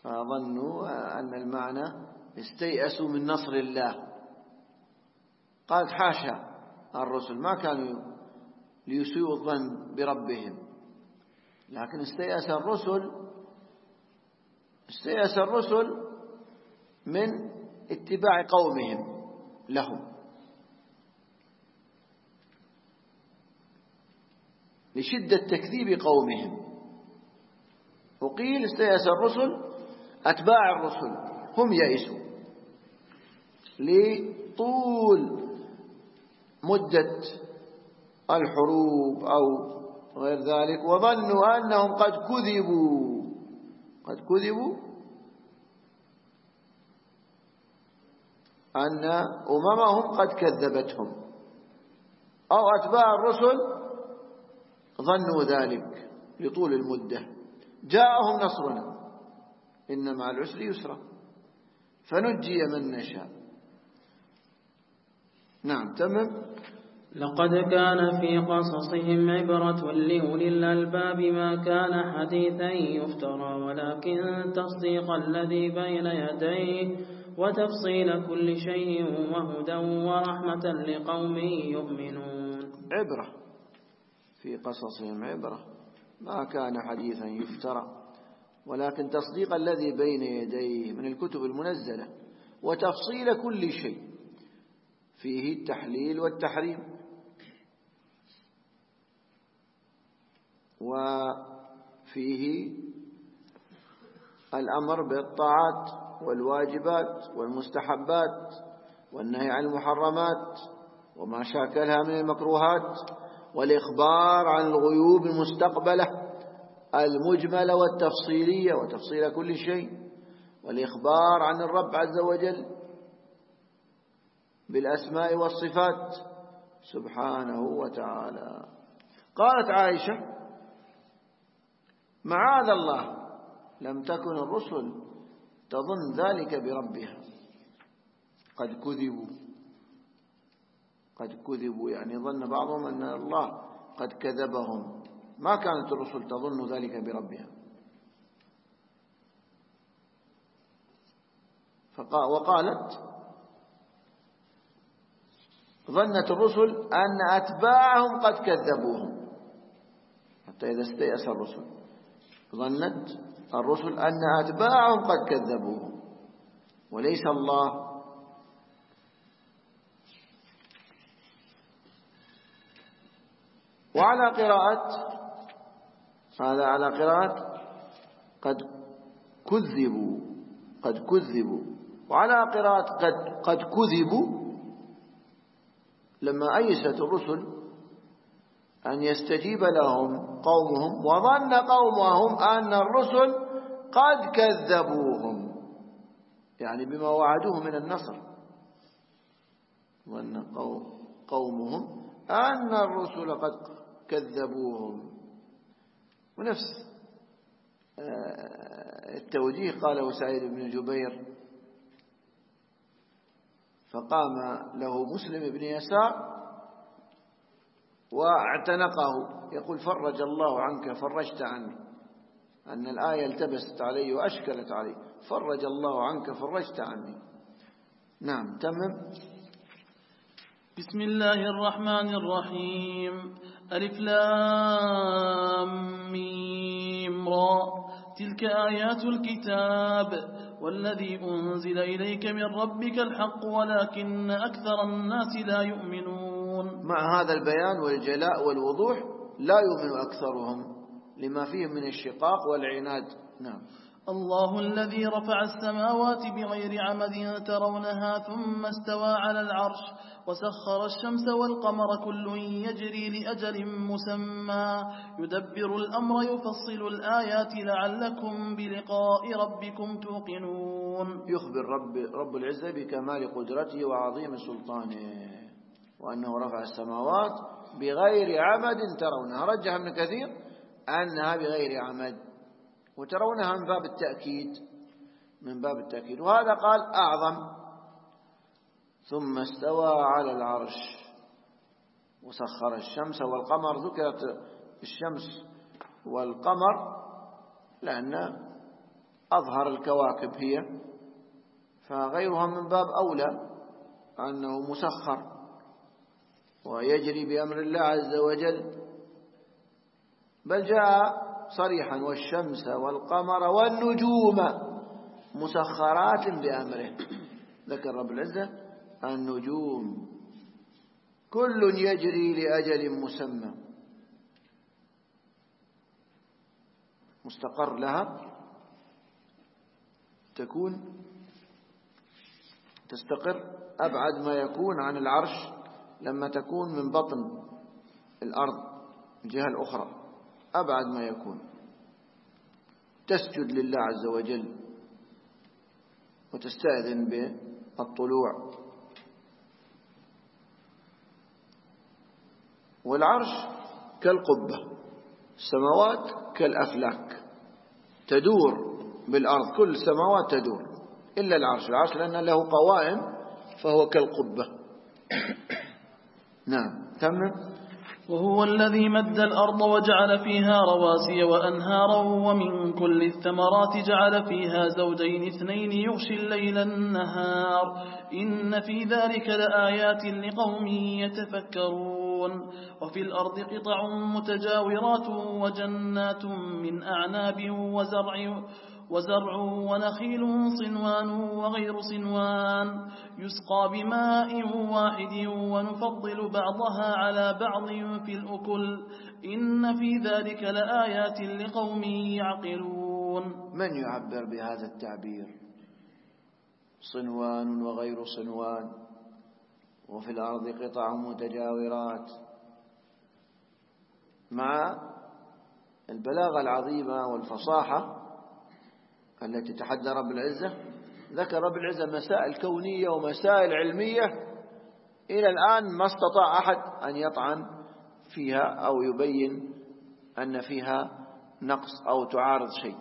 فظنوا أن المعنى استيأسوا من نصر الله. قالت حاشا الرسل ما كانوا ليسيئوا الظن بربهم، لكن استيأس الرسل من اتباع قومهم لهم لشدة تكذيب قومهم. وقيل استيأس الرسل أتباع الرسل هم يئسوا لطول مدة الحروب أو غير ذلك، وظنوا أنهم قد كذبوا أن أممهم قد كذبتهم، أو أتباع الرسل ظنوا ذلك لطول المدة. جاءهم نصرنا إن مع العسر يسرا فنجي من نشاء. نعم تمام. لقد كان في قصصهم عبرة لأولي الألباب ما كان حديثا يفترى ولكن تصديق الذي بين يديه وتفصيل كل شيء وهدى ورحمة لقوم يؤمنون. عبرة في قصصهم عبرة ما كان حديثا يفترى ولكن تصديق الذي بين يديه من الكتب المنزلة وتفصيل كل شيء فيه التحليل والتحريم وفيه الأمر بالطاعات والواجبات والمستحبات والنهي عن المحرمات وما شاكلها من المكروهات والإخبار عن الغيوب المستقبلة المجملة والتفصيلية وتفصيل كل شيء والإخبار عن الرب عز وجل بالأسماء والصفات سبحانه وتعالى. قالت عائشة معاذ الله لم تكن الرسل تظن ذلك بربها قد كذبوا يعني ظن بعضهم أن الله قد كذبهم، ما كانت الرسل تظن ذلك بربها. وقالت ظنت الرسل أن أتباعهم قد كذبوهم، حتى إذا استيأس الرسل ظنت الرسل أن أتباعهم قد كذبوهم وليس الله. وعلى قراءة هذا على قراءة قد كذبوا وعلى قراءة قد كذبوا لما أيست الرسل أن يستجيب لهم قومهم وظن قومهم أن الرسل قد كذبوهم يعني بما وعدوه من النصر. ظن قومهم أن الرسل قد كذبوهم. ونفس التوجيه قاله سعيد بن جبير فقام له مسلم بن يسار واعتنقه يقول فرج الله عنك فرجت عني، أن الآية التبست علي وأشكلت علي، فرج الله عنك فرجت عني. نعم تمام. بسم الله الرحمن الرحيم. ألف لام ميم را تلك آيات الكتاب والذي أنزل إليك من ربك الحق ولكن أكثر الناس لا يؤمنون. مع هذا البيان والجلاء والوضوح لا يؤمن أكثرهم لما فيه من الشقاق والعناد. نعم. الله الذي رفع السماوات بغير عمد ترونها ثم استوى على العرش وسخر الشمس والقمر كل يجري لأجل مسمى يدبر الأمر يفصل الآيات لعلكم بلقاء ربكم توقنون. يخبر رب العزة بكمال قدرته وعظيم سلطانه وأنه رفع السماوات بغير عمد ترونها. رجح ابن كثير أنها بغير عمد وترونها من باب التأكيد وهذا قال أعظم. ثم استوى على العرش وسخر الشمس والقمر. ذكرت الشمس والقمر لأن أظهر الكواكب هي، فغيرها من باب أولى أنه مسخر ويجري بأمر الله عز وجل. بل جاء صريحا والشمس والقمر والنجوم مسخرات بأمره. ذكر رب العزة النجوم كل يجري لأجل مسمى مستقر لها، تستقر أبعد ما يكون عن العرش لما تكون من بطن الأرض الجهة الأخرى، أبعد ما يكون، تسجد لله عز وجل وتستأذن بالطلوع. والعرش كالقبة، السماوات كالأفلاك تدور بالأرض، كل السماوات تدور إلا العرش لأن له قوائم فهو كالقبة. نعم تمام. وهو الذي مد الأرض وجعل فيها رواسي وأنهارا ومن كل الثمرات جعل فيها زوجين اثنين يغشي الليل النهار إن في ذلك لآيات لقوم يتفكرون. وفي الأرض قطع متجاورات وجنات من أعناب وزرع ونخيل صنوان وغير صنوان يسقى بماء واحد ونفضل بعضها على بعض في الأكل إن في ذلك لآيات لقوم يعقلون. من يعبر بهذا التعبير؟ صنوان وغير صنوان، وفي الأرض قطع متجاورات، مع البلاغة العظيمة والفصاحة التي تحدى رب العزة. ذكر رب العزة مسائل كونية ومسائل علمية إلى الآن ما استطاع أحد أن يطعن فيها أو يبين أن فيها نقص أو تعارض شيء.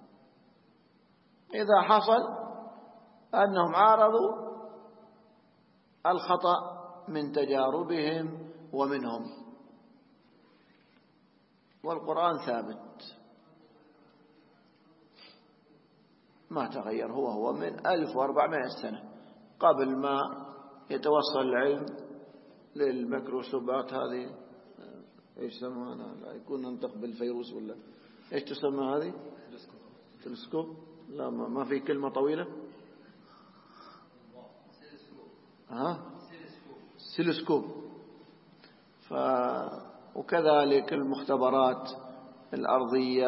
إذا حصل أنهم عارضوا الخطأ من تجاربهم ومنهم، والقرآن ثابت ما تغير، هو من 1400 سنة قبل ما يتوصل العلم للميكروسكوبات هذه. ايش يسموها؟ لا يكون ننطق بالفيروس ولا ايش تسمى هذه؟ تلسكوب. لا ما في كلمة طويلة. سيلسكوب. وكذلك المختبرات الأرضية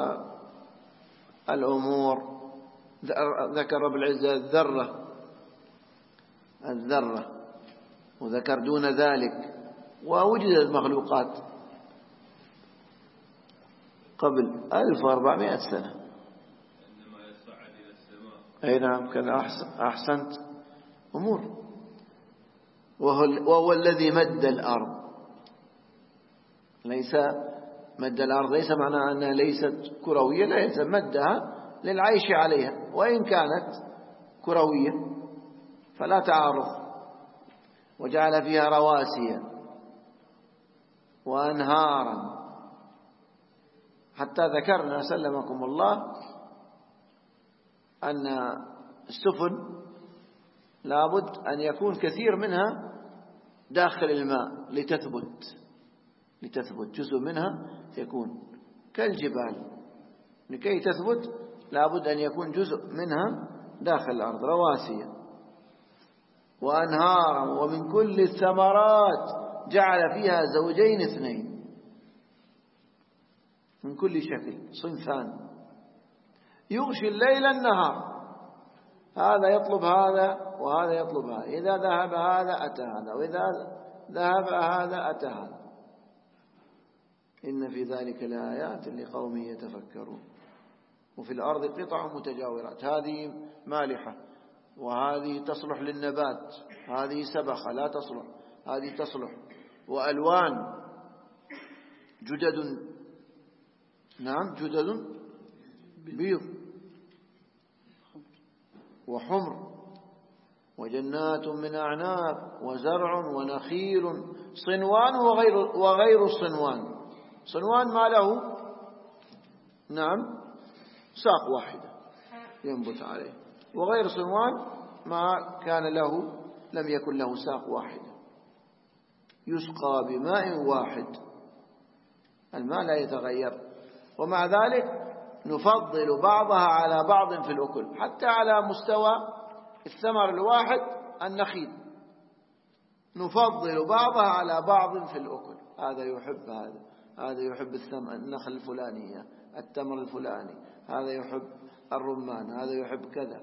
والأمور. ذكر رب العزة الذرة وذكر دون ذلك، ووجدت مخلوقات قبل 1400 سنة. أي نعم كان أحسنت أمور. وهو الذي مد الأرض. ليس مد الأرض ليس معناه أنها ليست كروية، ليس مدها للعيش عليها، وإن كانت كروية فلا تعارض. وجعل فيها رواسي وأنهارا، حتى ذكرنا سلمكم الله أن السفن لابد أن يكون كثير منها داخل الماء لتثبت جزء منها يكون كالجبال، لكي تثبت لابد أن يكون جزء منها داخل الأرض. رواسي وأنهارا ومن كل الثمرات جعل فيها زوجين اثنين، من كل شكل صنفان، يغشي الليل النهار، هذا يطلب هذا وهذا يطلب هذا، إذا ذهب هذا أتى هذا، وإذا ذهب هذا أتى هذا. إن في ذلك لآيات لقوم يتفكرون. وفي الأرض قطع متجاورات، هذه مالحة وهذه تصلح للنبات، هذه سبخة لا تصلح، هذه تصلح، وألوان جدد، نعم جدد بيض وحمر وجنات من أعناب وزرع ونخيل صنوان وغير صنوان. صنوان ما له نعم ساق واحدة، ينبت عليه. وغير صنوان ما كان له لم يكن له ساق واحدة، يسقى بماء واحد، الماء لا يتغير. ومع ذلك نفضل بعضها على بعض في الأكل، حتى على مستوى الثمر الواحد النخيل نفضل بعضها على بعض في الأكل. هذا يحب هذا يحب النخل الفلانية، التمر الفلاني، هذا يحب الرمان، هذا يحب كذا.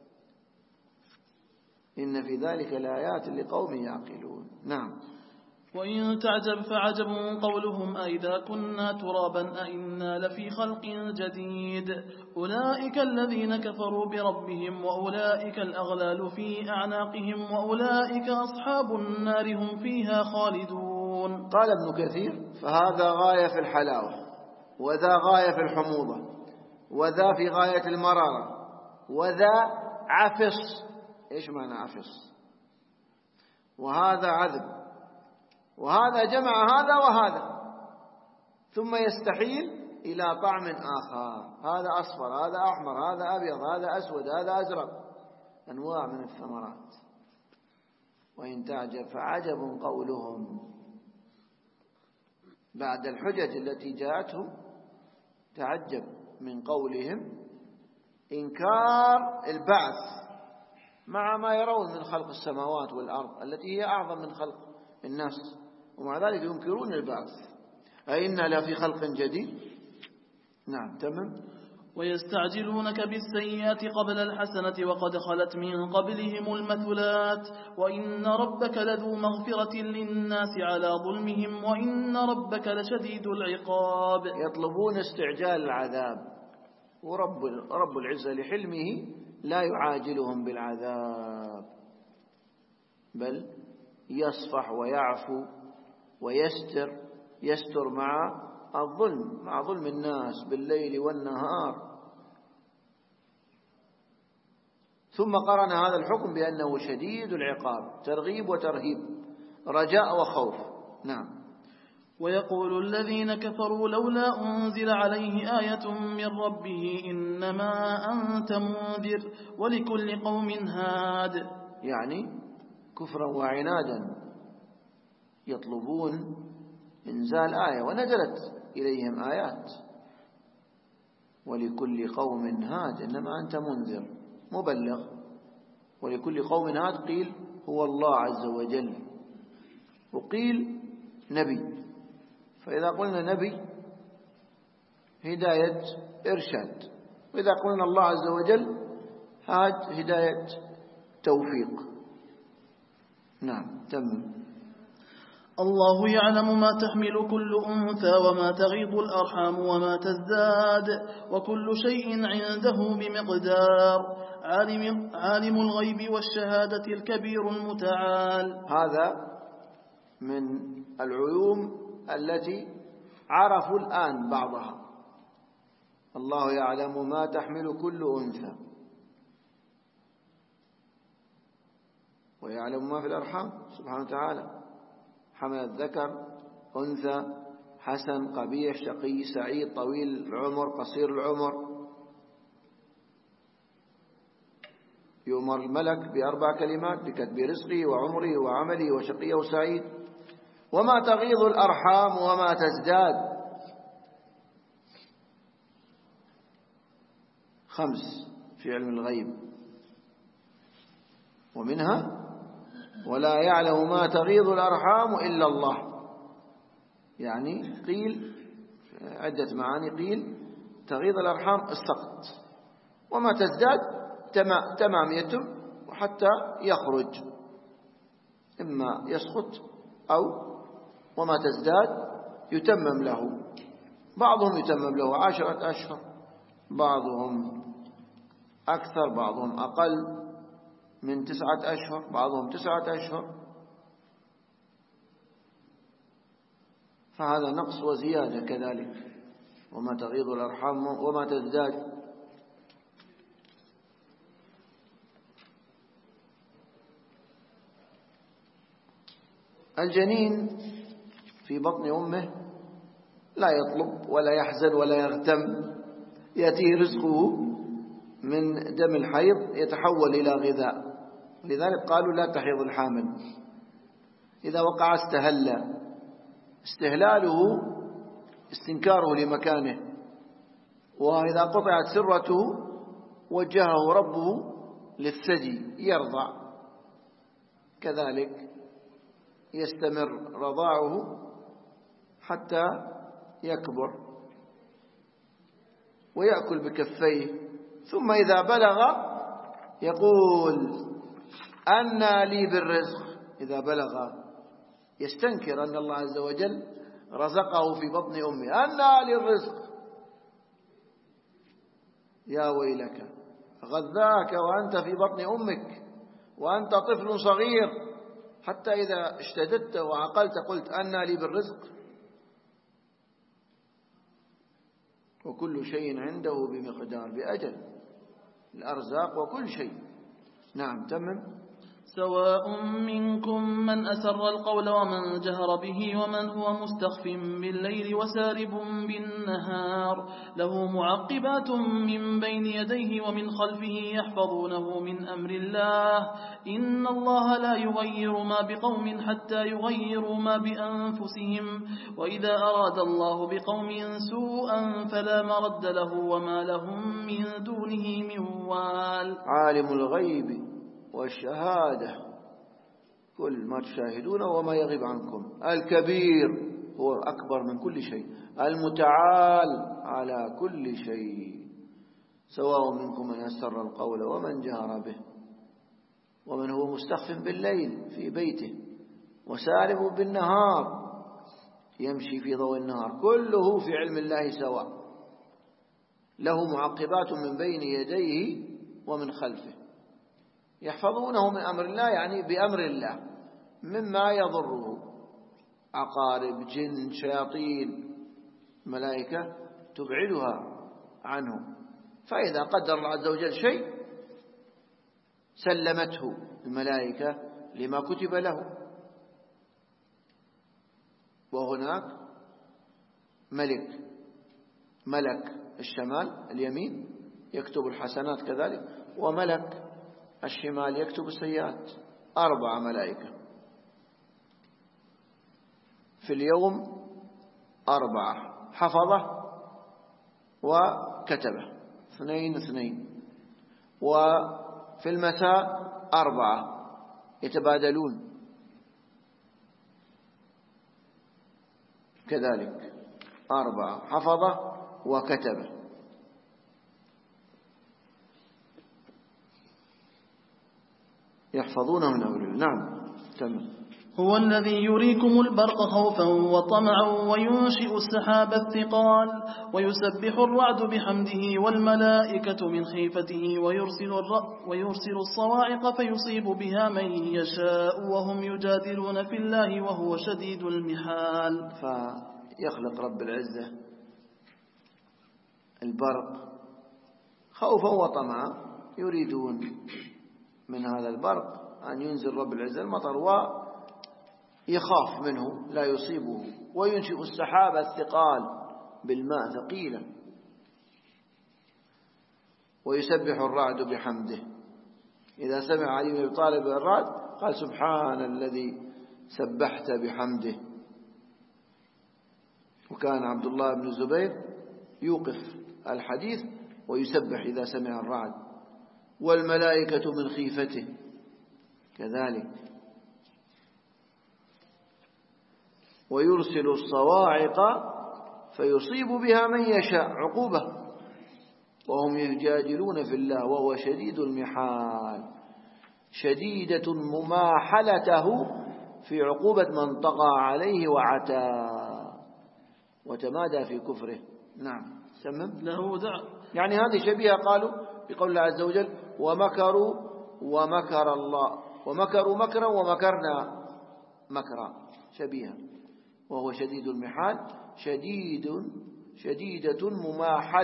إن في ذلك لآيات لقوم يعقلون. نعم. وإن تعجب فعجب قولهم أئذا كنا ترابا أئنا لفي خلق جديد أولئك الذين كفروا بربهم وأولئك الأغلال في أعناقهم وأولئك أصحاب النار هم فيها خالدون. قال ابن كثير: فهذا غاية في الحلاوة، وذا غاية في الحموضة، وذا في غاية المرارة، وذا عفص. إيش معنى عفص؟ وهذا عذب، وهذا جمع هذا وهذا، ثم يستحيل إلى طعم آخر، هذا أصفر، هذا أحمر، هذا أبيض، هذا أسود، هذا أزرق، أنواع من الثمرات. وإن تعجب فعجب قولهم، بعد الحجج التي جاءتهم تعجب من قولهم إنكار البعث مع ما يرون من خلق السماوات والأرض التي هي أعظم من خلق الناس، ومع ذلك ينكرون البعث. أئنا لفي خلق جديد. نعم. تمام. ويستعجلونك بالسيئات قبل الحسنة وقد خلت من قبلهم المثلات وإن ربك لذو مغفرة للناس على ظلمهم وإن ربك لشديد العقاب. يطلبون استعجال العذاب، ورب العزة لحلمه لا يعاجلهم بالعذاب، بل يصفح ويعفو يستر مع الظلم، مع ظلم الناس بالليل والنهار. ثم قرن هذا الحكم بأنه شديد العقاب، ترغيب وترهيب، رجاء وخوف. نعم. ويقول الذين كفروا لولا أنزل عليه آية من ربه إنما أنت منذر ولكل قوم هاد. يعني كفرا وعنادا يطلبون إنزال آية، ونزلت إليهم آيات. ولكل قوم هاد، إنما أنت منذر مبلغ. ولكل قوم هاد قيل هو الله عز وجل، وقيل نبي. فإذا قلنا نبي هداية إرشاد، وإذا قلنا الله عز وجل هاد هداية توفيق. نعم. تمام. الله يعلم ما تحمل كل أنثى وما تغيض الأرحام وما تزداد وكل شيء عنده بمقدار عالم الغيب والشهادة الكبير المتعال. هذا من العلوم التي عرفوا الآن بعضها. الله يعلم ما تحمل كل أنثى ويعلم ما في الأرحام سبحانه وتعالى، حمل الذكر أنثى، حسن قبيح شقي سعيد طويل العمر قصير العمر. يؤمر الملك ب4 كلمات بكتب رزقه وعمره وعمله وشقي وسعيد. وما تغيض الأرحام وما تزداد 5 في علم الغيب، ومنها ولا يعلم ما تغيض الأرحام إلا الله. يعني قيل عدة معاني، قيل تغيض الأرحام السقط، وما تزداد تماميته وحتى يخرج، إما يسقط أو وما تزداد يتمم له. بعضهم يتمم له 10 أشهر، بعضهم أكثر، بعضهم أقل من 9 أشهر، بعضهم 9 أشهر. فهذا نقص وزيادة كذلك. وما تغيض الأرحام وما تزداد. الجنين في بطن أمه لا يطلب ولا يحزن ولا يغتم، يأتيه رزقه من دم الحيض يتحول إلى غذاء، لذلك قالوا لا تحيض الحامل. إذا وقع استهل، استهلاله استنكاره لمكانه، وإذا قطعت سرته وجهه ربه للثدي يرضع، كذلك يستمر رضاعه حتى يكبر ويأكل بكفيه. ثم إذا بلغ يقول أنى لي بالرزق. إذا بلغ يستنكر أن الله عز وجل رزقه في بطن أمه، أنى لي الرزق، يا ويلك غذاك وأنت في بطن أمك وأنت طفل صغير، حتى إذا اشتددت وعقلت قلت أنى لي بالرزق. وكل شيء عنده بمقدار، بأجل، الأرزاق وكل شيء. نعم تمم. سواء منكم من أسر القول ومن جهر به ومن هو مستخف بالليل وسارب بالنهار، له معقبات من بين يديه ومن خلفه يحفظونه من أمر الله، إن الله لا يغير ما بقوم حتى يغيروا ما بأنفسهم، وإذا أراد الله بقوم سوءا فلا مرد له وما لهم من دونه من وال. عالم الغيب والشهادة، كل ما تشاهدونه وما يغيب عنكم، الكبير هو أكبر من كل شيء، المتعال على كل شيء. سواء منكم من أسر القول ومن جهر به ومن هو مستخف بالليل في بيته وسارب بالنهار يمشي في ضوء النهار، كله في علم الله سواء. له معقبات من بين يديه ومن خلفه يحفظونه من أمر الله، يعني بأمر الله، مما يضره، عقارب، جن، شياطين، ملائكة تبعدها عنه. فإذا قدر الله عز وجل شيء سلمته الملائكة لما كتب له. وهناك ملك الشمال اليمين يكتب الحسنات كذلك، وملك الشمال يكتب السيئات، 4 ملائكة في اليوم، 4 حفظه وكتبه، 2 وفي المساء 4 يتبادلون كذلك، 4 حفظه وكتبه. يحفظونه من أمر الله. نعم تمام. هو الذي يريكم البرق خوفا وطمعا وينشئ السحاب الثقال ويسبح الرعد بحمده والملائكة من خيفته ويرسل الصواعق فيصيب بها من يشاء وهم يجادلون في الله وهو شديد المحال. فيخلق رب العزة البرق خوفا وطمعا، يريدون من هذا البرق أن ينزل رب العزة المطر ويخاف منه لا يصيبه، وينشئ السحاب الثقال بالماء ثقيلا، ويسبح الرعد بحمده. إذا سمع علي بن أبي طالب الرعد قال سبحان الذي سبحت بحمده. وكان عبد الله بن الزبير يوقف الحديث ويسبح إذا سمع الرعد، والملائكة من خيفته كذلك. ويرسل الصواعق فيصيب بها من يشاء، عقوبة، وهم يجادلون في الله وهو شديد المحال، شديدة مماحلته في عقوبة من طغى عليه وعتى وتمادى في كفره. نعم سمم له يعني هذه شبيهة قالوا بقول الله عز وجل ومكروا ومكر الله، ومكروا مكرا ومكرنا مكرا، شبيهة. وهو شديد المحال، شديدة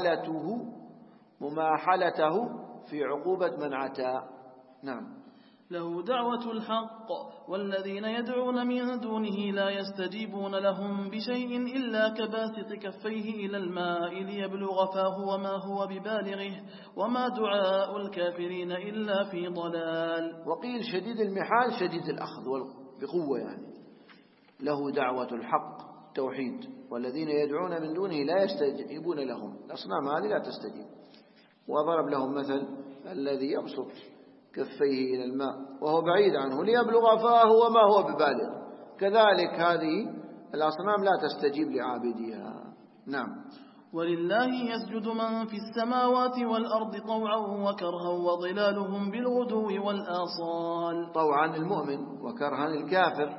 مماحلته في عقوبة من عتى. نعم. له دعوة الحق والذين يدعون من دونه لا يستجيبون لهم بشيء إلا كباسط كفيه إلى الماء ليبلغ فاه وما هو ببالغه وما دعاء الكافرين إلا في ضلال. وقيل شديد المحال شديد الأخذ بقوة، يعني له دعوة الحق توحيد، والذين يدعون من دونه لا يستجيبون لهم، الأصنام هذه لا تستجيب. وضرب لهم مثل الذي يبسط كفيه إلى الماء وهو بعيد عنه ليبلغ فاه وما هو ببالغ، كذلك هذه الأصنام لا تستجيب لعابدها. نعم. ولله يسجد من في السماوات والأرض طوعا وكرها وظلالهم بالغدو والآصال. طوعا المؤمن وكرها الكافر،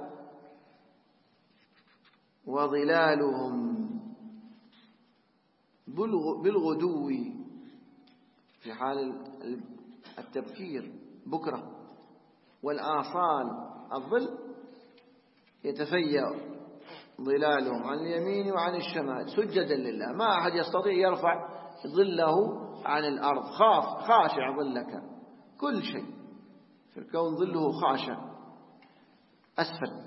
وظلالهم بالغدو في حال التبكير بكرة، والآصال الظل يتفيأ ظلالهم عن اليمين وعن الشمال سجدا لله، ما أحد يستطيع يرفع ظله عن الأرض، خاشع ظلك، كل شيء في الكون ظله خاشع أسفل.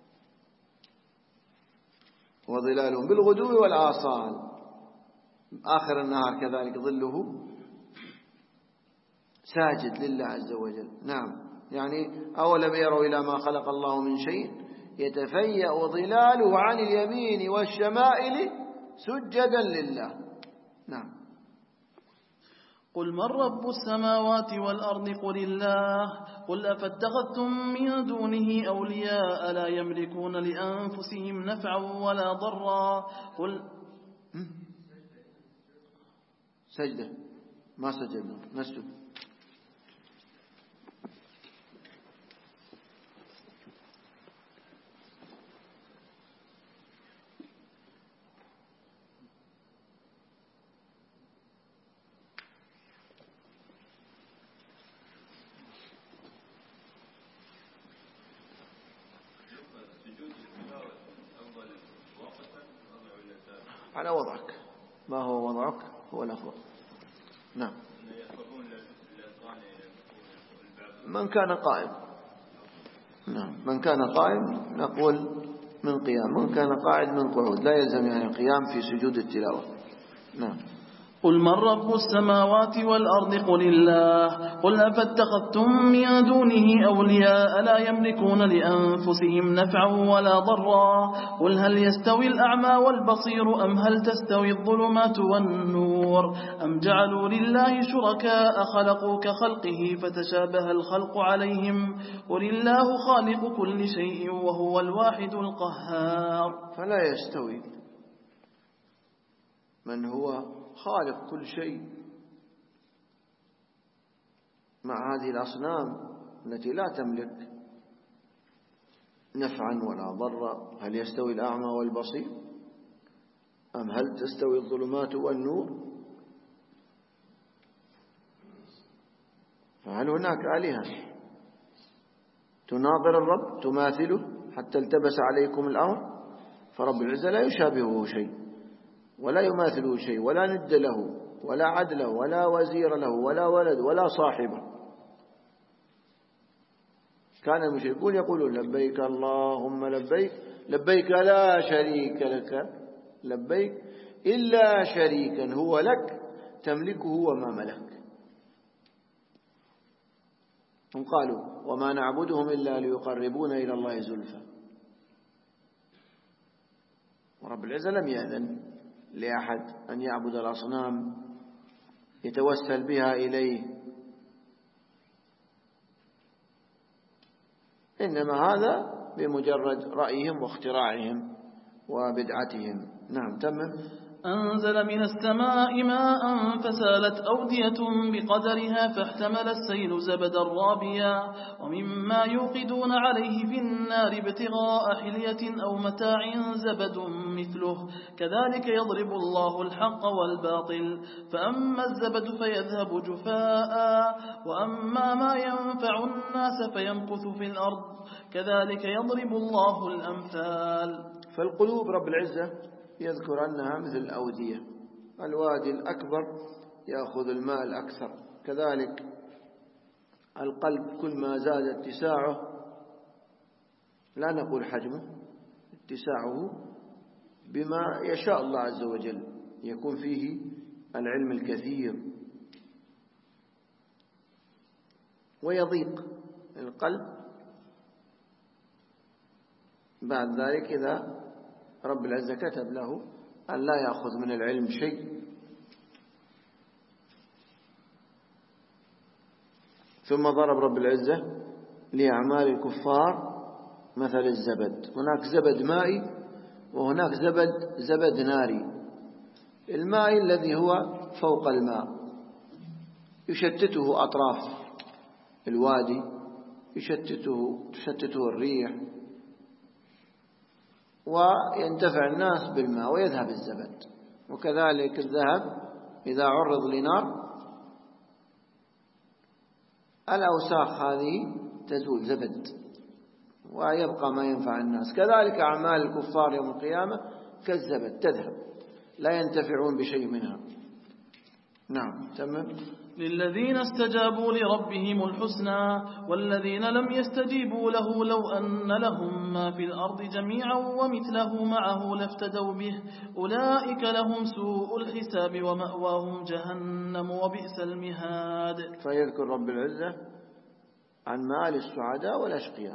وظلالهم بالغدو والآصال، آخر النهار كذلك ظله ساجد لله عز وجل. نعم، يعني أولم يروا إلى ما خلق الله من شيء يتفيأ ظلاله عن اليمين والشمائل سجدا لله. نعم. قل من رب السماوات والأرض قل الله قل أفاتخذتم من دونه أولياء لا يملكون لأنفسهم نفعا ولا ضرا. قل سجدة ما سجدنا نسجد. على وضعك، ما هو وضعك هو الأفضل. نعم. من كان قائم، نعم، من كان قائم نقول من قيام، من كان قاعد من قعود، لا يلزم يعني القيام في سجود التلاوة. نعم. قل من رب السماوات والأرض قل الله قل أفاتخذتم من دونه أولياء لا يملكون لأنفسهم نفعا ولا ضرا. قل هل يستوي الأعمى والبصير أم هل تستوي الظلمات والنور أم جعلوا لله شركاء خلقوا كخلقه فتشابه الخلق عليهم قل الله خالق كل شيء وهو الواحد القهار. فلا يستوي من هو خالق كل شيء مع هذه الأصنام التي لا تملك نفعا ولا ضرا. هل يستوي الأعمى والبصير أم هل تستوي الظلمات والنور؟ فهل هناك آلهة تناظر الرب تماثله حتى التبس عليكم الأمر؟ فرب العزة لا يشابهه شيء ولا يماثله شيء ولا ند له ولا عدل ولا وزير له ولا ولد ولا صاحبه. كان المشركون يقولون لبيك اللهم لبيك لبيك لا شريك لك لبيك إلا شريكا هو لك تملكه وما ملك. هم قالوا وما نعبدهم إلا ليقربونا إلى الله زلفى. ورب العزة لم يأذن لأحد أن يعبد الأصنام يتوسل بها إليه، إنما هذا بمجرد رأيهم واختراعهم وبدعتهم. نعم. تمام. أنزل من السماء ماء فسالت أودية بقدرها فاحتمل السيل زبدا رابيا ومما يوقدون عليه في النار ابتغاء حلية أو متاع زبد مثله كذلك يضرب الله الحق والباطل فأما الزبد فيذهب جفاء وأما ما ينفع الناس فيمكث في الأرض كذلك يضرب الله الأمثال. فالقلوب رب العزة يذكر أنها مثل الأودية، الوادي الأكبر يأخذ الماء الأكثر، كذلك القلب كل ما زاد اتساعه، لا نقول حجمه، اتساعه بما يشاء الله عز وجل، يكون فيه العلم الكثير، ويضيق القلب بعد ذلك إذا رب العزة كتب له أن لا يأخذ من العلم شيء. ثم ضرب رب العزة لأعمال الكفار مثل الزبد، هناك زبد مائي وهناك زبد ناري. المائي الذي هو فوق الماء يشتته أطراف الوادي، تشتته الريح وينتفع الناس بالماء ويذهب الزبد. وكذلك الذهب إذا عرض لنار الأوساخ هذه تزول زبد ويبقى ما ينفع الناس. كذلك أعمال الكفار يوم القيامة كالزبد تذهب، لا ينتفعون بشيء منها. نعم تمام. للذين استجابوا لربهم الحسنى والذين لم يستجيبوا له لو أن لهم ما في الأرض جميعا ومثله معه لافتدوا به أولئك لهم سوء الحساب ومأواهم جهنم وبئس المهاد. فيذكر رب العزة عن مآل السعداء والأشقياء.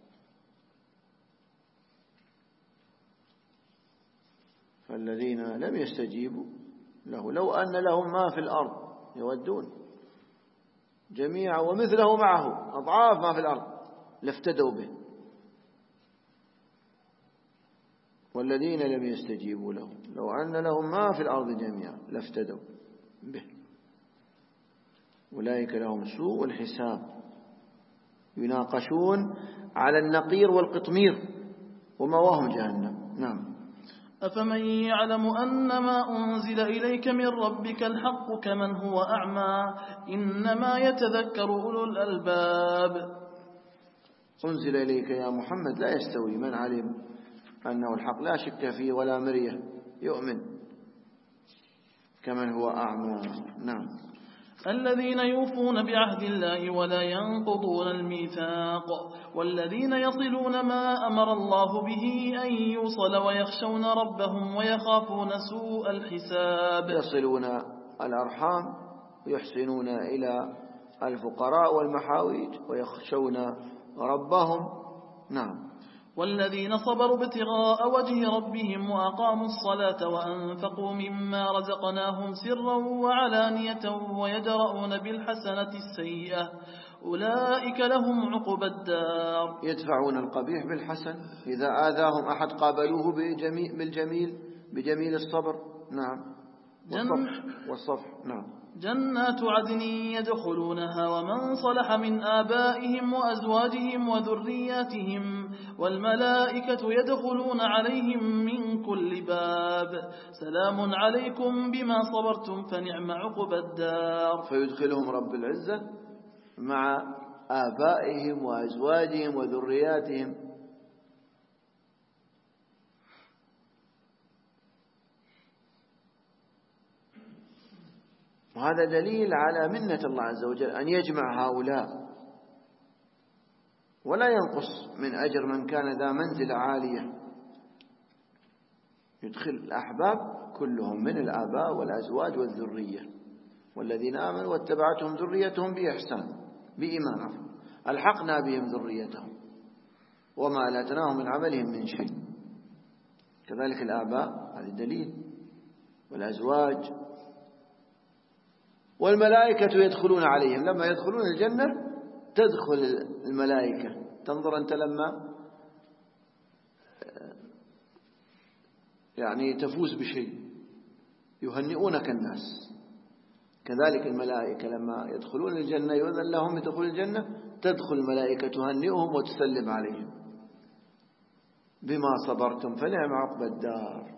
فالذين لم يستجيبوا له لو أن لهم ما في الأرض يودون جميعا ومثله معه أضعاف ما في الأرض لافتدوا به. والذين لم يستجيبوا له لو أن لهم ما في الأرض جميعا لافتدوا به أولئك لهم سوء الحساب، يناقشون على النقير والقطمير ومواهم جهنم. نعم. أفمن يعلم أنما أنزل إليك من ربك الحق كمن هو أعمى إنما يتذكر أولو الألباب. أنزل إليك يا محمد لا يستوي من علم أنه الحق لا شك فيه ولا مرية يؤمن كمن هو أعمى. نعم. الذين يوفون بعهد الله ولا ينقضون الميثاق والذين يصلون ما أمر الله به أن يوصل ويخشون ربهم ويخافون سوء الحساب. يصلون الأرحام ويحسنون إلى الفقراء والمحاويج ويخشون ربهم. نعم. والذين صبروا ابتغاء وجه ربهم وأقاموا الصلاة وأنفقوا مما رزقناهم سرا وعلانية ويدرؤون بالحسنة السيئة أولئك لهم عقبى الدار. يدفعون القبيح بالحسن، إذا آذاهم أحد قابلوه بجميل الصبر. نعم. والصفح. نعم. جنات عدن يدخلونها ومن صلح من آبائهم وأزواجهم وذرياتهم والملائكة يدخلون عليهم من كل باب سلام عليكم بما صبرتم فنعم عقبى الدار. فيدخلهم رب العزة مع آبائهم وأزواجهم وذرياتهم. وهذا دليل على منة الله عز وجل أن يجمع هؤلاء ولا ينقص من أجر من كان ذا منزلة عالية. يدخل الأحباب كلهم من الآباء والأزواج والذرية والذين آمنوا واتبعتهم ذريتهم بإحسان بإيمان ألحقنا بهم ذريتهم وما ألتناهم من عملهم من شيء. كذلك الآباء هذا دليل، والأزواج والملائكة يدخلون عليهم. لما يدخلون الجنة تدخل الملائكة. تنظر أنت لما يعني تفوز بشيء يهنئونك الناس، كذلك الملائكة لما يدخلون الجنة يؤذن لهم يدخلون الجنة تدخل الملائكة تهنئهم وتسلم عليهم بما صبرتم فنعم عقبى الدار.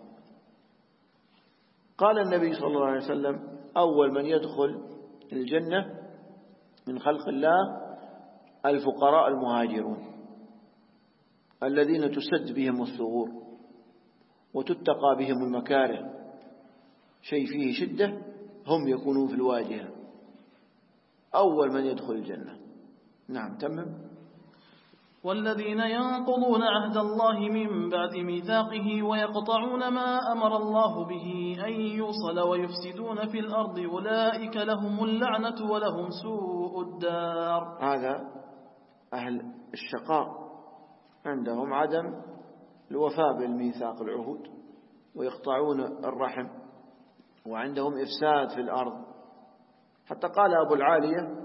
قال النبي صلى الله عليه وسلم أول من يدخل الجنة من خلق الله الفقراء المهاجرون الذين تسد بهم الثغور وتتقى بهم المكاره، شيء فيه شدة هم يكونون في الواجهة. أول من يدخل الجنة نعم تمم. والذين ينقضون عهد الله من بعد ميثاقه ويقطعون ما أمر الله به أن يوصل ويفسدون في الأرض أولئك لهم اللعنة ولهم سوء الدار. هذا أهل الشقاء، عندهم عدم الوفاء بالميثاق العهود ويقطعون الرحم، وعندهم إفساد في الأرض. حتى قال أبو العالية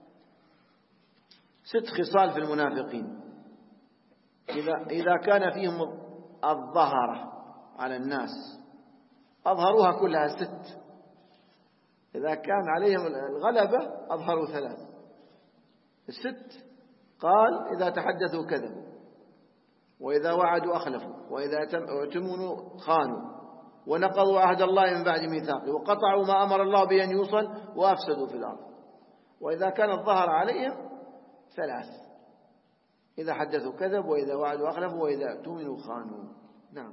6 خصال في المنافقين إذا كان فيهم الظهرة على الناس أظهروها كلها 6، إذا كان عليهم الغلبة أظهروا 3. 6 قال إذا تحدثوا كذبوا، وإذا وعدوا أخلفوا، وإذا اؤتمنوا خانوا، ونقضوا عهد الله من بعد ميثاقه، وقطعوا ما أمر الله به أن يوصل، وأفسدوا في الأرض. وإذا كان الظهر عليهم 3: إذا حدثوا كذب، وإذا وعدوا أخلفوا، وإذا اؤتمنوا خانوا. نعم.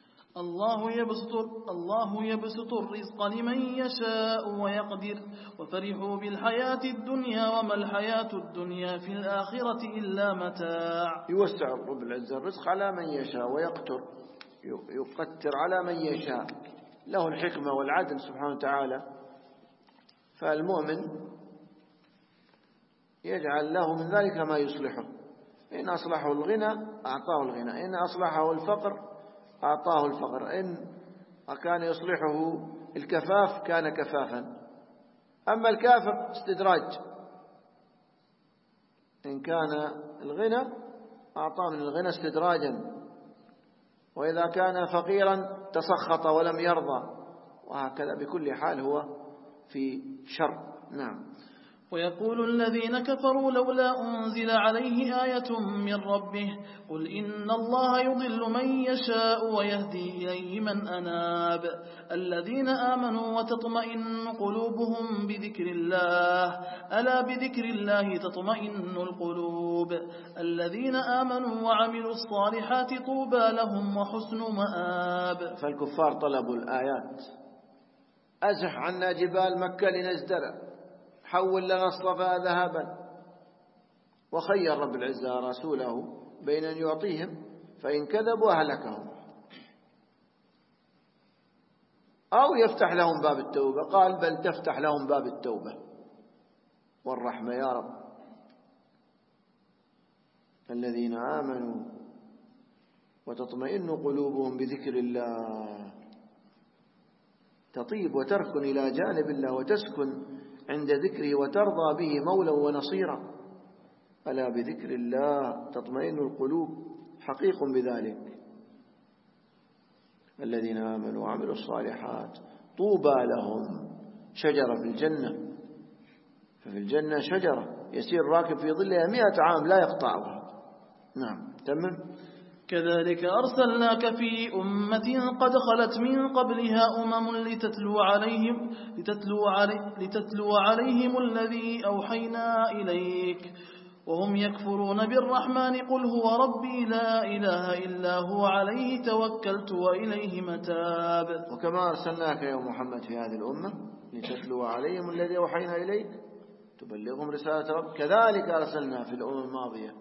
الله يبسط الرزق لمن يشاء ويقدر وفرحوا بالحياة الدنيا وما الحياة الدنيا في الآخرة إلا متاع. يوسع رب العزة الرزق على من يشاء ويقتر على من يشاء، له الحكمة والعدل سبحانه وتعالى. فالمؤمن يجعل له من ذلك ما يصلحه، إن أصلحه الغنى أعطاه الغنى، إن أصلحه الفقر أعطاه الفقر، إن كان يصلحه الكفاف كان كفافا. أما الكافر استدراج، إن كان الغنى أعطاه من الغنى استدراجا، وإذا كان فقيرا تسخط ولم يرضى، وهكذا بكل حال هو في شر. نعم. ويقول الذين كفروا لولا أنزل عليه آية من ربه قل إن الله يضل من يشاء ويهدي إليه من أناب الذين آمنوا وتطمئن قلوبهم بذكر الله ألا بذكر الله تطمئن القلوب الذين آمنوا وعملوا الصالحات طوبى لهم وحسن مآب. فالكفار طلبوا الآيات، أزح عنا جبال مكة لنزدرع، حول لنا الصفا ذهبا، وخير رب العزة رسوله بين أن يعطيهم فإن كذبوا أهلكهم أو يفتح لهم باب التوبة. قال بل تفتح لهم باب التوبة والرحمة يا رب. الذين آمنوا وتطمئن قلوبهم بذكر الله، تطيب وتركن إلى جانب الله وتسكن عند ذكره وترضى به مولا ونصيرا. ألا بذكر الله تطمئن القلوب، حقيق بذلك. الذين آمنوا وعملوا الصالحات طوبى لهم، شجرة في الجنة، ففي الجنة شجرة يسير راكب في ظلها 100 عام لا يقطعها. نعم تمام. كذلك أرسلناك في أمة قد خلت من قبلها أمم لتتلو عليهم الذي أوحينا إليك وهم يكفرون بالرحمن قل هو ربي لا إله إلا هو عليه توكلت وإليه متاب. وكما أرسلناك يا محمد في هذه الأمة لتتلو عليهم الذي أوحينا إليك تبلغهم رسالة رب، كذلك أرسلنا في الأمم الماضية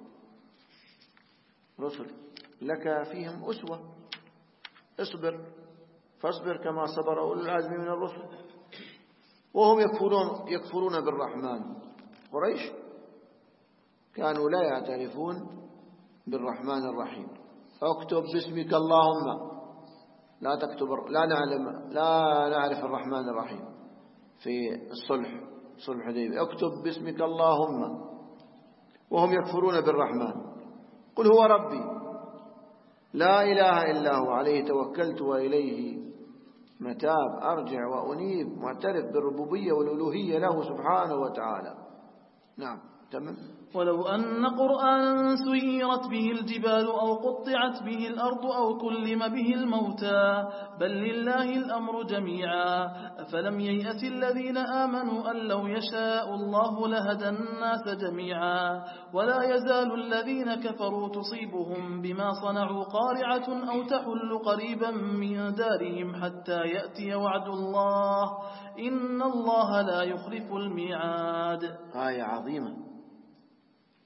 رسل لك فيهم أسوة. اصبر فاصبر كما صبر أولو العزم من الرسل. وهم يكفرون بالرحمن. قريش كانوا لا يعترفون بالرحمن الرحيم. اكتب باسمك اللهم، لا تكتب، لا نعرف الرحمن الرحيم. في صلح حديبية اكتب باسمك اللهم، وهم يكفرون بالرحمن. قل هو ربي لا إله إلا هو عليه توكلت وإليه متاب. أرجع وأنيب، معترف بالربوبية والألوهية له سبحانه وتعالى. نعم تمام. ولو أن قرآنا سيرت به الجبال أو قطعت به الأرض أو كلم به الموتى بل لله الأمر جميعا أفلم ييأس الذين آمنوا أن لو يشاء الله لهدى الناس جميعا ولا يزال الذين كفروا تصيبهم بما صنعوا قارعة أو تحل قريبا من دارهم حتى يأتي وعد الله إن الله لا يخلف الميعاد. آية عظيمة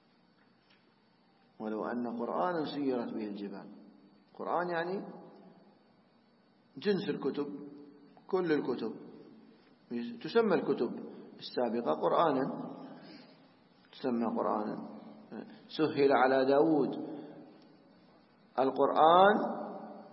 ولو أن قرآنا سيرت به الجبال. قرآن يعني جنس الكتب، كل الكتب تسمى الكتب السابقة قرآنا، تسمى قرآنا. سهل على داود القرآن،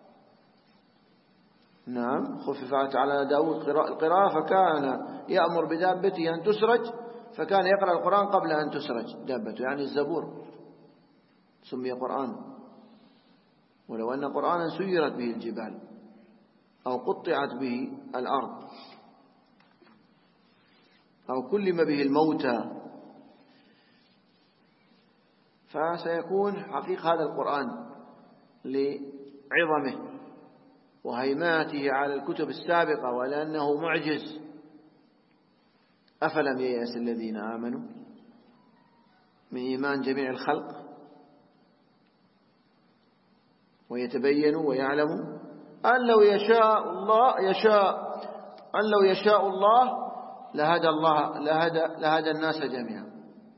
نعم، خففت على داود القراءة، فكان يأمر بدابته أن تسرج، فكان يقرأ القرآن قبل أن تسرج دابته، يعني الزبور سمي قرآن. ولو أن قرآنا سيرت به الجبال أو قطعت به الأرض أو كلم به الموتى، فسيكون حقيقة هذا القرآن لعظمه وهيماته على الكتب السابقة ولأنه معجز. أفلم ييأس الذين آمنوا من إيمان جميع الخلق ويتبينوا ويعلموا أن لو يشاء الله لهدى الناس جميعا.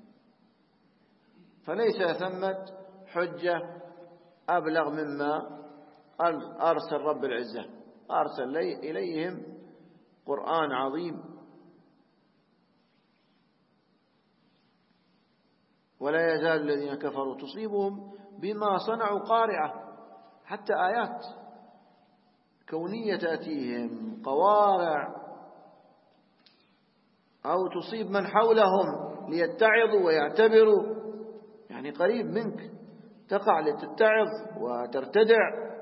فليس ثمة حجة أبلغ مما أرسل رب العزة، أرسل إليهم قرآن عظيم. ولا يزال الذين كفروا تصيبهم بما صنعوا قارعة، حتى آيات كونية تأتيهم قوارع أو تصيب من حولهم ليتعظوا ويعتبروا، يعني قريب منك تقع لتتعظ وترتدع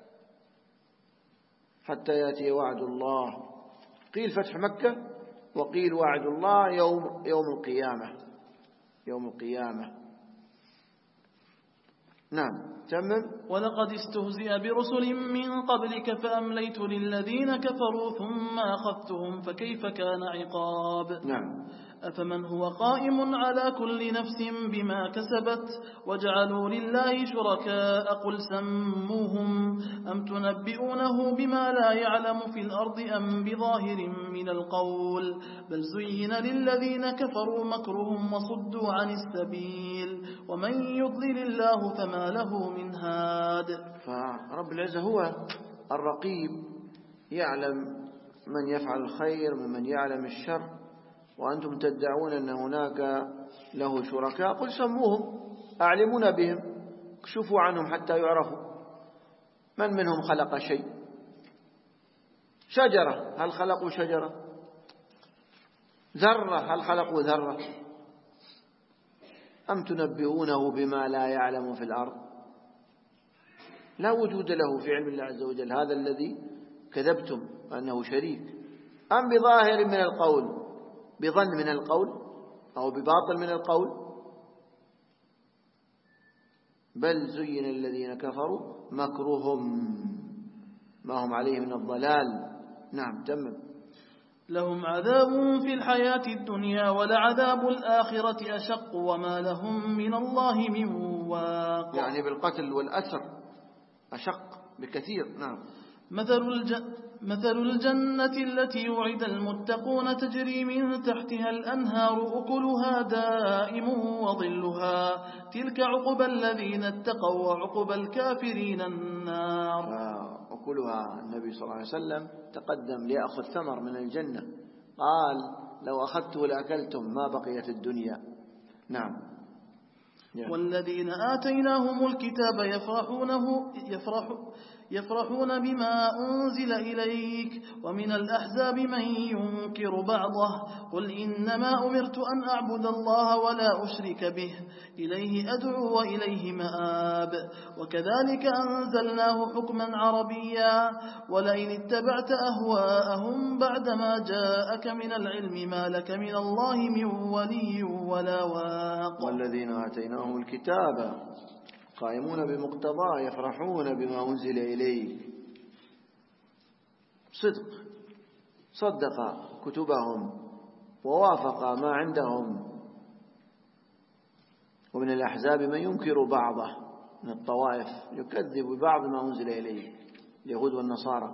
حتى يأتي وعد الله. قيل فتح مكة وقيل وعد الله يوم القيامة. نعم تمام. ولقد استهزئ برسل من قبلك فأمليت للذين كفروا ثم أخذتهم فكيف كان عقاب. نعم. أفمن هو قائم على كل نفس بما كسبت وجعلوا لله شركاء قل سموهم أم تنبئونه بما لا يعلم في الأرض أم بظاهر من القول بل زين للذين كفروا مكرهم وصدوا عن السبيل ومن يضلل الله فما له من هاد. فرب العزة هو الرقيب، يعلم من يفعل الخير ممن يعلم الشر، وأنتم تدعون أن هناك له شركاء قل سموهم أعلمونا بهم، كشفوا عنهم حتى يعرفوا. من منهم خلق شيء؟ شجرة، هل خلقوا شجرة؟ ذرة، هل خلقوا ذرة؟ أم تنبئونه بما لا يعلم في الأرض؟ لا وجود له في علم الله عز وجل هذا الذي كذبتم أنه شريك. أم بظاهر من القول، بظن من القول أو بباطل من القول؟ بل زين الذين كفروا مكرهم ما هم عليه من الضلال. نعم تمام. لهم عذاب في الحياة الدنيا ولعذاب الآخرة أشق وما لهم من الله من واق. يعني بالقتل والأسر أشق بكثير. نعم. مثل الجنة التي وعد المتقون تجري من تحتها الأنهار أكلها دائم وظلها تلك عقبى الذين اتقوا وعقبى الكافرين النار. أكلها النبي صلى الله عليه وسلم تقدم ليأخذ ثمر من الجنة، قال لو أخذته لأكلتم ما بقيت الدنيا. نعم. والذين آتيناهم الكتاب يفرحون بما أنزل إليك ومن الأحزاب من ينكر بعضه قل إنما أمرت أن أعبد الله ولا أشرك به إليه أدعو وإليه مآب وكذلك أنزلناه حكما عربيا ولئن اتبعت أهواءهم بعدما جاءك من العلم ما لك من الله من ولي ولا واق. والذين آتيناهم الكتاب قائمون بمقتضاه يفرحون بما أنزل إليك. صدق كتبهم ووافق ما عندهم. ومن الأحزاب من ينكر بعضه، من الطوائف يكذب ببعض ما أنزل إليه، اليهود والنصارى،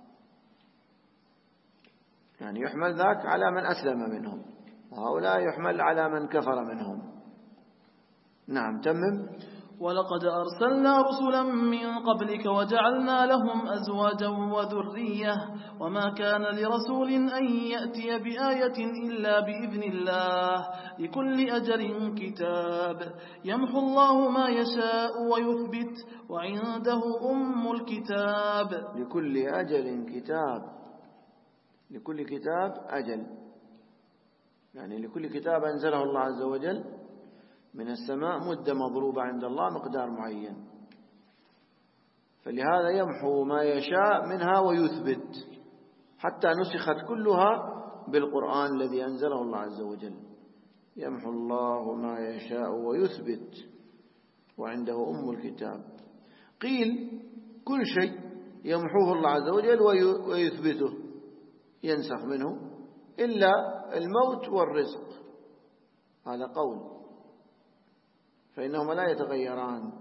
يعني يحمل ذاك على من أسلم منهم وهؤلاء يحمل على من كفر منهم. نعم تمم. ولقد أرسلنا رسلا من قبلك وجعلنا لهم أزواجا وذرية وما كان لرسول أن يأتي بآية إلا بإذن الله لكل أجل كتاب يمحو الله ما يشاء ويثبت وعنده أم الكتاب. لكل أجل كتاب، لكل كتاب أجل، يعني لكل كتاب أنزله الله عز وجل من السماء مدة مضروبة عند الله مقدار معين، فلهذا يمحو ما يشاء منها ويثبت، حتى نسخت كلها بالقرآن الذي أنزله الله عز وجل. يمحو الله ما يشاء ويثبت وعنده أم الكتاب. قيل كل شيء يمحوه الله عز وجل ويثبته، ينسخ منه إلا الموت والرزق، هذا قول، فإنهما لا يتغيران.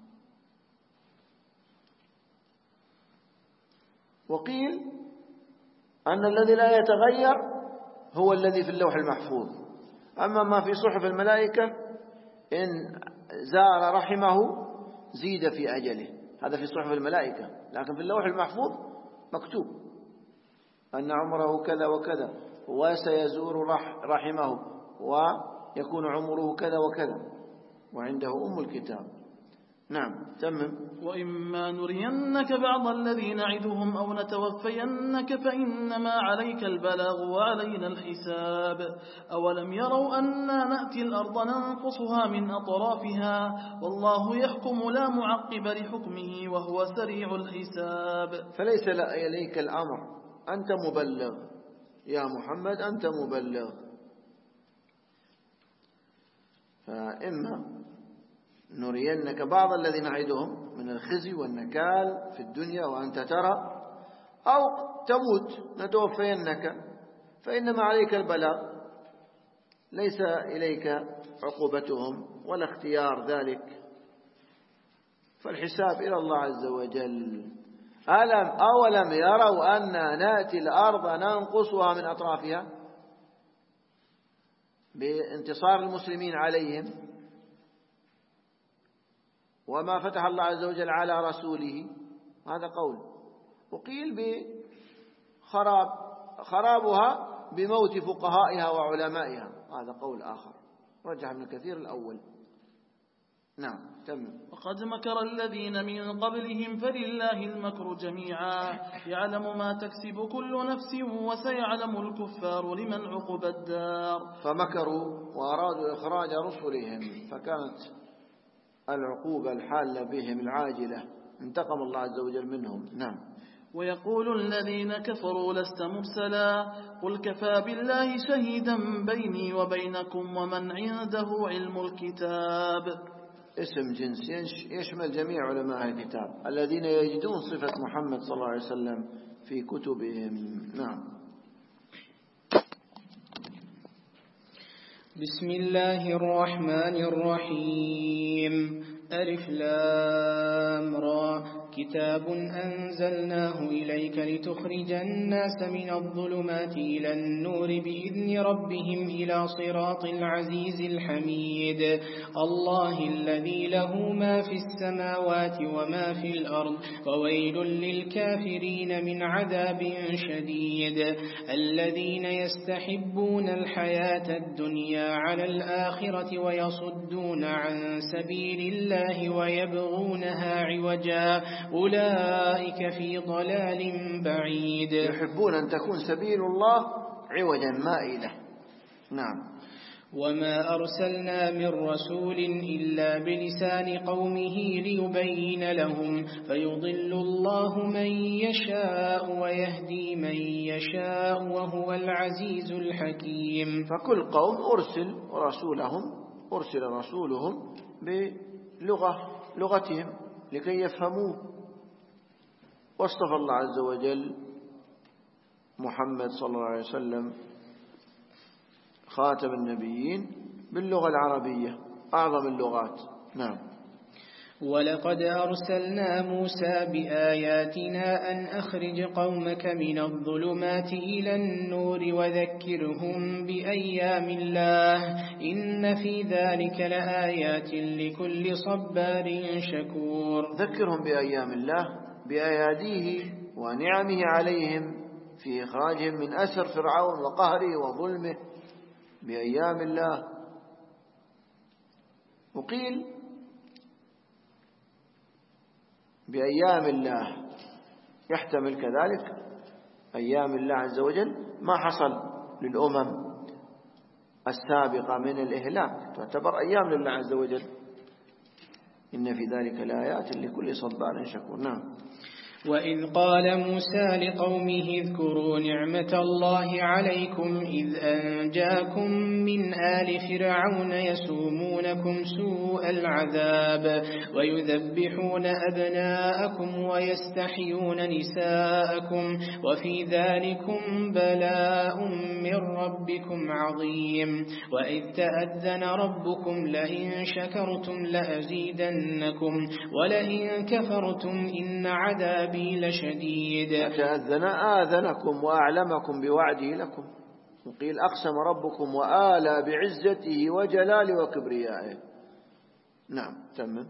وقيل أن الذي لا يتغير هو الذي في اللوح المحفوظ، أما ما في صحف الملائكة إن زار رحمه زيد في أجله، هذا في صحف الملائكة، لكن في اللوح المحفوظ مكتوب أن عمره كذا وكذا وسيزور رحمه ويكون عمره كذا وكذا وعنده أم الكتاب. نعم تمم. وإما نرينك بعض الذي نعدهم أو نتوفينك فإنما عليك البلاغ وعلينا الحساب. أولم يروا أنا نأتي الأرض ننقصها من أطرافها والله يحكم لا معقب لحكمه وهو سريع الحساب. فليس إليك الأمر، أنت مبلغ يا محمد، أنت مبلغ. فإما نرينك بعض الذي نعدهم من الخزي والنكال في الدنيا وأنت ترى، أو تموت نتوفينك فإنما عليك البلاغ، ليس إليك عقوبتهم ولا اختيار ذلك، فالحساب إلى الله عز وجل. أولم يروا أن نأتي الأرض ننقصها من أطرافها بانتصار المسلمين عليهم وما فتح الله عز وجل على رسوله، هذا قول. وقيل خرابها بموت فقهائها وعلمائها، هذا قول آخر، رجح ابن كثير الأول. نعم تمام. وقد مكر الذين من قبلهم فلله المكر جميعا يعلم ما تكسب كل نفس وسيعلم الكفار لمن عقب الدار. فمكروا وأرادوا إخراج رسلهم، فكانت العقوبة الحالة بهم العاجلة، انتقم الله عز وجل منهم. نعم. ويقول الذين كفروا لست مرسلا قل كفى بالله شهيدا بيني وبينكم ومن عنده علم الكتاب. اسم جنس يشمل جميع علماء الكتاب الذين يجدون صفة محمد صلى الله عليه وسلم في كتبهم. نعم. بسم الله الرحمن الرحيم. ألف لام را كتاب أنزلناه إليك لتخرج الناس من الظلمات إلى النور بإذن ربهم إلى صراط العزيز الحميد الله الذي له ما في السماوات وما في الأرض وويل للكافرين من عذاب شديد الذين يستحبون الحياة الدنيا على الآخرة ويصدون عن سبيل الله ويبغونها عوجا أولئك في ضلال بعيد. يحبون أن تكون سبيل الله عوجا مائلة. نعم. وما أرسلنا من رسول إلا بلسان قومه ليبين لهم فيضل الله من يشاء ويهدي من يشاء وهو العزيز الحكيم. فكل قوم أرسل رسولهم بلغتهم لكي يفهموه، واصطفى الله عز وجل محمد صلى الله عليه وسلم خاتم النبيين باللغة العربية أعظم اللغات. نعم. ولقد أرسلنا موسى بآياتنا أن أخرج قومك من الظلمات إلى النور وذكرهم بأيام الله إن في ذلك لآيات لكل صبار شكور. ذكرهم بأيام الله بأياديه ونعمه عليهم في إخراجهم من أسر فرعون وقهره وظلمه بأيام الله. وقيل بأيام الله يحتمل كذلك أيام الله عز وجل ما حصل للأمم السابقة من الإهلاك، تعتبر أيام لله عز وجل. إن في ذلك لآيات لكل صبار شكور. نعم. وإذ قال موسى لقومه اذكروا نعمة الله عليكم إذ أنجاكم من آل فرعون يسومونكم سوء العذاب ويذبحون أبناءكم ويستحيون نساءكم وفي ذلكم بلاء من ربكم عظيم. وإذ تأذن ربكم لئن شكرتم لأزيدنكم ولئن كفرتم إن عذابي لشديد. تأذن آذنكم وأعلمكم بوعده لكم. وقيل أقسم ربكم وآلى بعزته وجلاله وكبريائه. نعم تمام.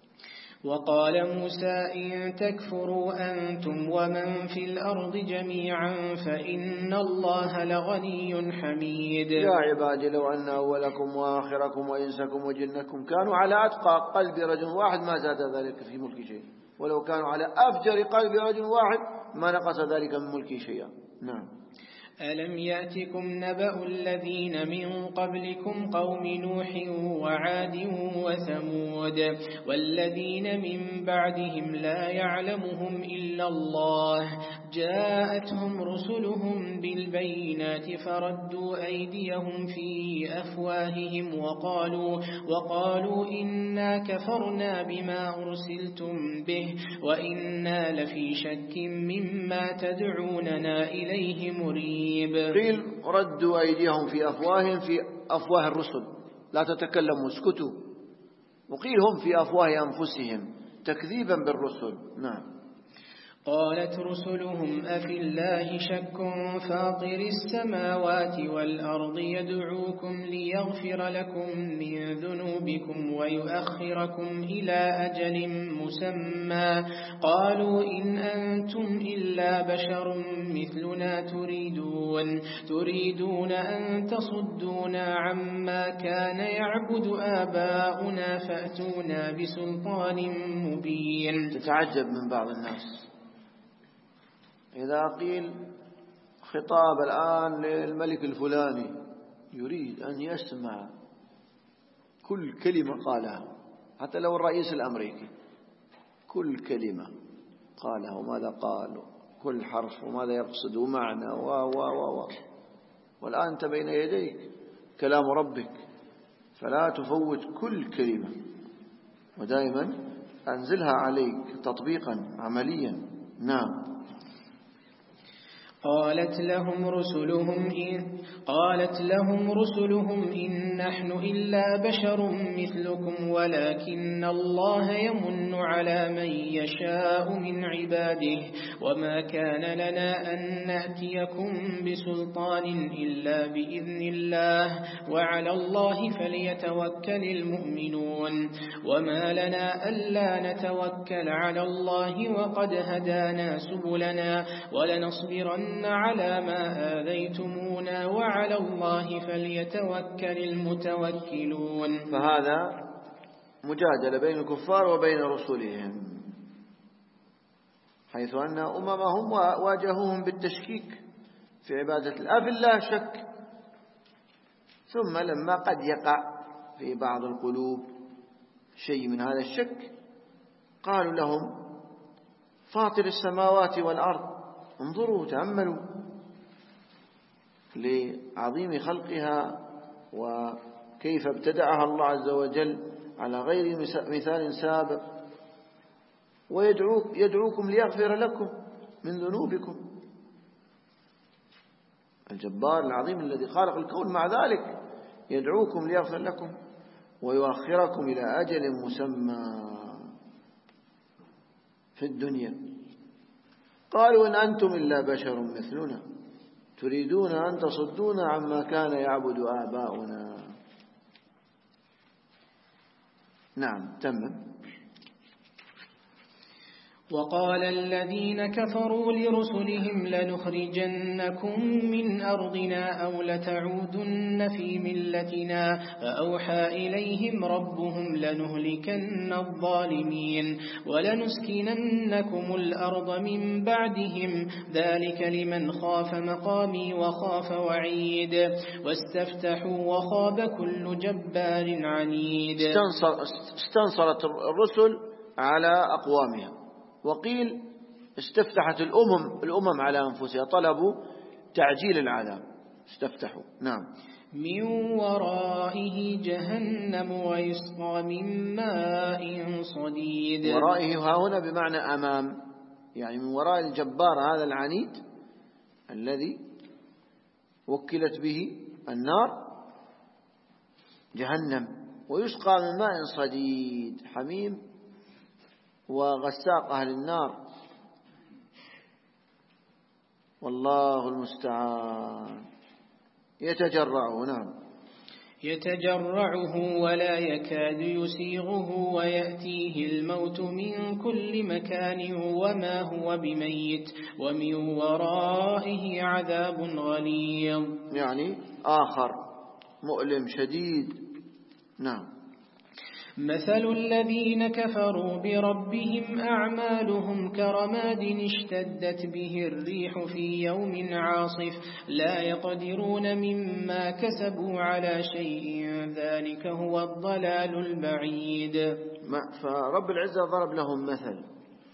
وقال موسى إن تكفروا أنتم ومن في الأرض جميعا فإن الله لغني حميد. يا عبادي لو أن أولكم وآخركم وإنسكم وجنكم كانوا على أتقى قلب رجل واحد ما زاد ذلك في ملك شيء، ولو كانوا على أفجر قلب رجل واحد ما نقص ذلك من ملك شيئا. نعم. ألم يأتكم نبأ الذين من قبلكم قوم نوح وعاد وثمود والذين من بعدهم لا يعلمهم إلا الله جاءتهم رسلهم بالبينات فردوا أيديهم في أفواههم وقالوا إنا كفرنا بما أرسلتم به وإنا لفي شك مما تدعوننا إليه مريب. قيل ردوا أيديهم في أفواههم في أفواه الرسل لا تتكلموا اسكتوا، وقيل هم في أفواه أنفسهم تكذيبا بالرسل. نعم. قالت رسلهم أفي الله شك فاطر السماوات والأرض يدعوكم ليغفر لكم من ذنوبكم ويؤخركم إلى أجل مسمى قالوا إن أنتم إلا بشر مثلنا تريدون أن تصدونا عما كان يعبد آباؤنا فأتونا بسلطان مبين. تتعجب من بعض الناس إذا قيل خطاب الآن للملك الفلاني يريد أن يسمع كل كلمة قالها، حتى لو الرئيس الأمريكي كل كلمة قالها وماذا قال، كل حرف وماذا يقصد ومعنى والآن أنت بين يديك كلام ربك فلا تفوت كل كلمة، ودائما أنزلها عليك تطبيقا عمليا. نعم. قالت لهم رسلهم إن نحن إلا بشر مثلكم ولكن الله يمن على من يشاء من عباده وما كان لنا أن نأتيكم بسلطان إلا بإذن الله وعلى الله فليتوكل المؤمنون وما لنا ألا نتوكل على الله وقد هدانا سبلنا ولنصبرن على ما آذيتمونا وعلى الله فليتوكل المتوكلون. فهذا مجادلة بين الكفار وبين رسلهم، حيث أن أممهم واجهوهم بالتشكيك في عبادة الله بالله شك، ثم لما قد يقع في بعض القلوب شيء من هذا الشك قالوا لهم فاطر السماوات والأرض انظروا تأملوا لعظيم خلقها وكيف ابتدعها الله عز وجل على غير مثال سابق، ويدعوكم ليغفر لكم من ذنوبكم. الجبار العظيم الذي خالق الكون مع ذلك يدعوكم ليغفر لكم ويؤخركم إلى أجل مسمى. في الدنيا. قالوا إن أنتم إلا بشر مثلنا تريدون أن تصدونا عما كان يعبد آباؤنا. نعم تمام. وقال الذين كفروا لرسلهم لنخرجنكم من أرضنا أو لتعودن في ملتنا فأوحى إليهم ربهم لنهلكن الظالمين ولنسكننكم الأرض من بعدهم ذلك لمن خاف مقامي وخاف وعيد واستفتحوا وخاب كل جبار عنيد. استنصرت الرسل على أقوامها، وقيل استفتحت الأمم على أنفسها، طلبوا تعجيل العذاب استفتحوا. نعم. من ورائه جهنم ويسقى من ماء صديد. ورائه ها هنا بمعنى أمام، يعني من وراء الجبار هذا العنيد الذي وكلت به النار جهنم، ويسقى من ماء صديد حميم وغساق أهل النار، والله المستعان. يتجرعه. نعم. يتجرعه ولا يكاد يسيغه ويأتيه الموت من كل مكان وما هو بميت ومن ورائه عذاب غليظ. يعني آخر مؤلم شديد. نعم. مثل الذين كفروا بربهم أعمالهم كرماد اشتدت به الريح في يوم عاصف لا يقدرون مما كسبوا على شيء ذلك هو الضلال البعيد. فرب العزة ضرب لهم مثل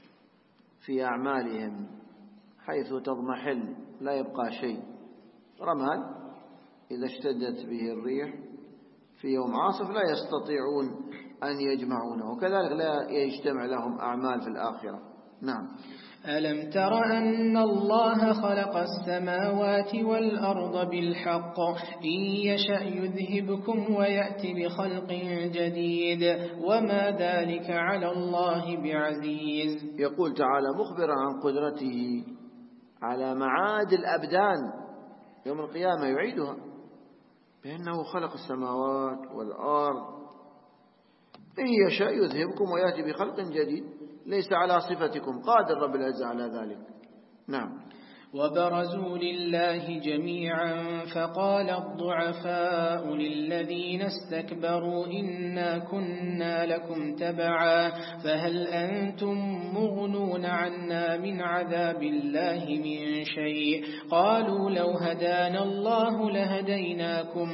في أعمالهم حيث تضمحل لا يبقى شيء، رماد إذا اشتدت به الريح في يوم عاصف لا يستطيعون أن يجمعونه، وكذلك لا يجتمع لهم أعمال في الآخرة. نعم. ألم تر أن الله خلق السماوات والأرض بالحق إن يشأ يذهبكم ويأتي بخلق جديد وما ذلك على الله بعزيز. يقول تعالى مخبرا عن قدرته على معاد الأبدان يوم القيامة يعيدها بأنه خلق السماوات والأرض إن يشاء يذهبكم ويأتي بخلق جديد، ليس على صفتكم، قادر رب العزة على ذلك. نعم. وبرزوا لله جميعا فقال الضعفاء للذين استكبروا إنا كنا لكم تبعا فهل أنتم مغنون عنا من عذاب الله من شيء قالوا لو هدانا الله لهديناكم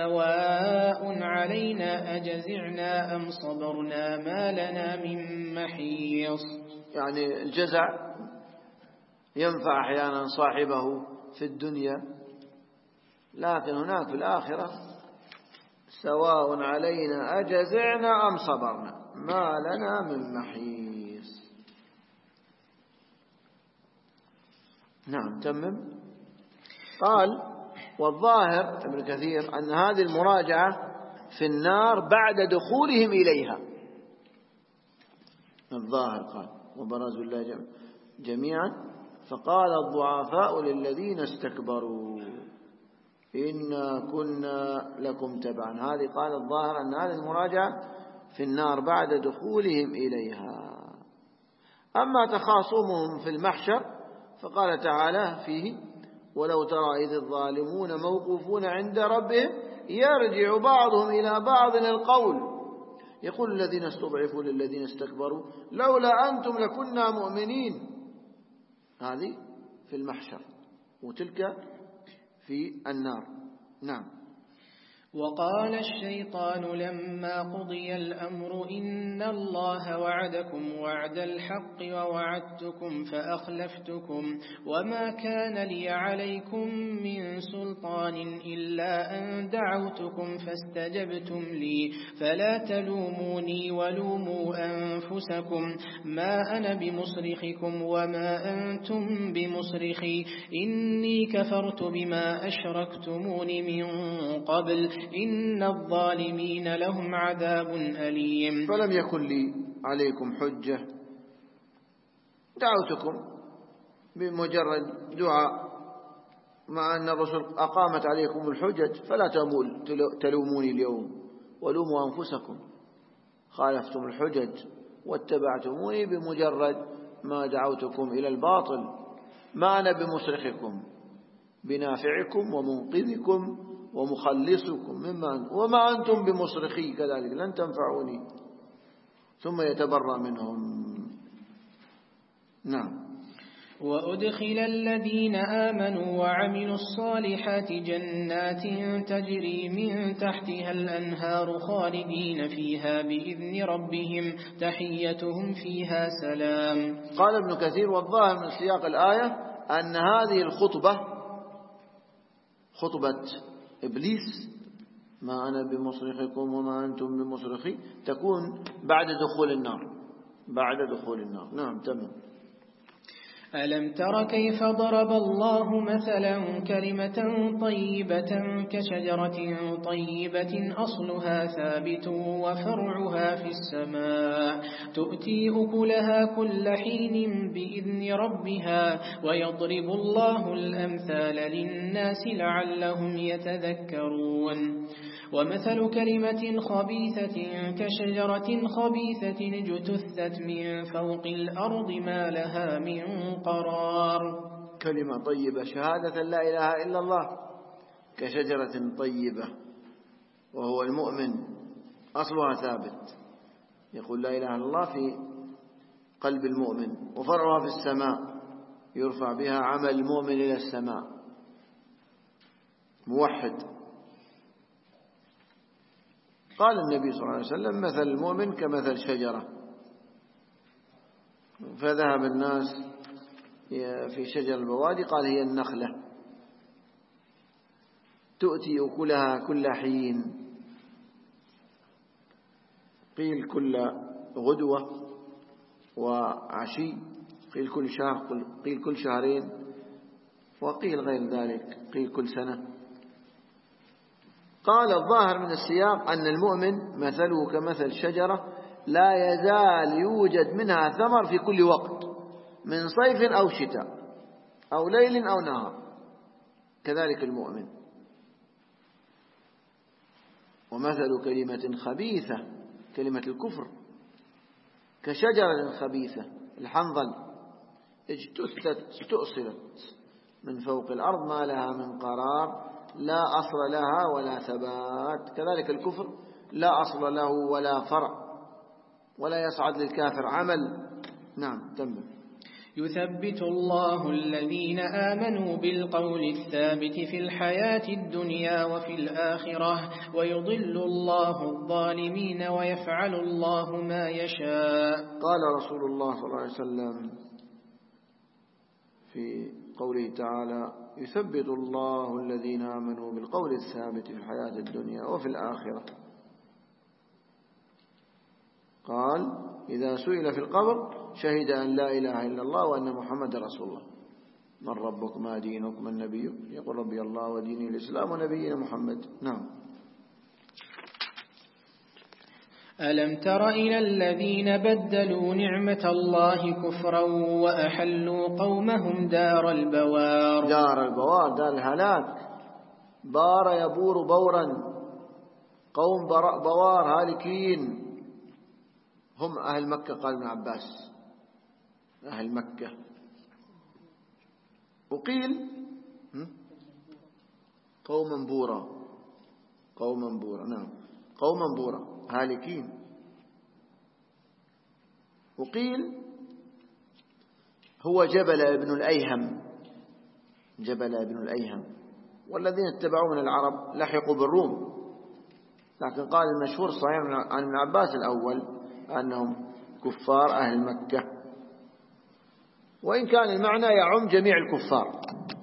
سواء علينا أجزعنا أم صبرنا ما لنا من محيص. يعني الجزع ينفع أحيانا صاحبه في الدنيا، لكن هناك في الآخرة سواء علينا أجزعنا أم صبرنا ما لنا من محيص. نعم تمم. قال والظاهر ابن كثير أن هذه المراجعة في النار بعد دخولهم إليها. الظاهر قال وبرزوا الله جميعا فقال الضعفاء للذين استكبروا إنا كنا لكم تبعا. هذه قال الظاهر أن هذه المراجعة في النار بعد دخولهم إليها. أما تخاصمهم في المحشر فقال تعالى فيه ولو ترى إذ الظالمون موقوفون عند ربهم يرجع بعضهم إلى بعض القول يقول الذين استضعفوا للذين استكبروا لولا أنتم لكنا مؤمنين. هذه في المحشر وتلك في النار. نعم. وقال الشيطان لما قضي الأمر إن الله وعدكم وعد الحق ووعدتكم فأخلفتكم وما كان لي عليكم من سلطان إلا أن دعوتكم فاستجبتم لي فلا تلوموني ولوموا أنفسكم ما أنا بمصرخكم وما أنتم بمصرخي إني كفرت بما أشركتمون من قبل إن الظالمين لهم عذاب أليم. فلم يكن لي عليكم حجة دعوتكم بمجرد دعاء، مع أن الرسول أقامت عليكم الحجج، فلا تلوموني اليوم ولوموا أنفسكم، خالفتم الحجج واتبعتموني بمجرد ما دعوتكم إلى الباطل. ما أنا بمصرخكم، بنافعكم ومنقذكم ومخلصكم مما وما أنتم بمصرخي كذلك، لن تنفعوني. ثم يتبرأ منهم. نعم. وأدخل الذين آمنوا وعملوا الصالحات جنات تجري من تحتها الأنهار خالدين فيها بإذن ربهم تحيتهم فيها سلام. قال ابن كثير: والظاهر من سياق الآية أن هذه الخطبة، خطبة إبليس، ما أنا بمصرخكم وما أنتم بمصرخي، تكون بعد دخول النار، بعد دخول النار. نعم تمام. ألم تر كيف ضرب الله مثلا كلمة طيبة كشجرة طيبة أصلها ثابت وفرعها في السماء تؤتي أكلها كل حين بإذن ربها ويضرب الله الأمثال للناس لعلهم يتذكرون. ومثل كلمة خبيثة كشجرة خبيثة اجتثت من فوق الأرض ما لها من قرار. كلمة طيبة، شهادة لا إله إلا الله، كشجرة طيبة، وهو المؤمن أصلها ثابت، يقول لا إله إلا الله في قلب المؤمن، وفرعها في السماء، يرفع بها عمل المؤمن إلى السماء، موحد. قال النبي صلى الله عليه وسلم: مثل المؤمن كمثل شجرة. فذهب الناس في شجر البوادي، قال هي النخلة، تؤتي أكلها كل حين، قيل كل غدوة وعشي، قيل كل شهر، قيل كل شهرين، وقيل غير ذلك، قيل كل سنة. قال: الظاهر من السياق أن المؤمن مثله كمثل شجرة لا يزال يوجد منها ثمر في كل وقت، من صيف أو شتاء أو ليل أو نهار، كذلك المؤمن. ومثل كلمة خبيثة، كلمة الكفر، كشجرة خبيثة، الحنظل، استؤصلت من فوق الأرض ما لها من قرار، لا أصل لها ولا ثبات. كذلك الكفر لا أصل له ولا فرع، ولا يصعد للكافر عمل. نعم تمام. يثبت الله الذين آمنوا بالقول الثابت في الحياة الدنيا وفي الآخرة ويضل الله الظالمين ويفعل الله ما يشاء. قال رسول الله صلى الله عليه وسلم في قوله تعالى: يثبت الله الذين آمنوا بالقول الثابت في الحياة الدنيا وفي الآخرة. قال: إذا سئل في القبر شهد أن لا إله إلا الله وأن محمد رسول الله. من ربك؟ ما دينك؟ من نبيك؟ يقول: ربي الله وديني الإسلام ونبينا محمد. نعم. ألم تر إلى الذين بدلوا نعمة الله كفرا وأحلوا قومهم دار البوار. دار البوار، دار الهلاك. بار يبور بورا، قوم بوار هالكين، هم أهل مكة. قال ابن عباس: أهل مكة. وقيل قوما بورا، قوما بورا. نعم، قوما بورا هالكين. وقيل هو جبل ابن الأيهم، جبل ابن الأيهم. والذين اتبعوا من العرب لحقوا بالروم، لكن قال المشهور صحيح عن ابن عباس الأول أنهم كفار أهل مكة، وإن كان المعنى يعم جميع الكفار،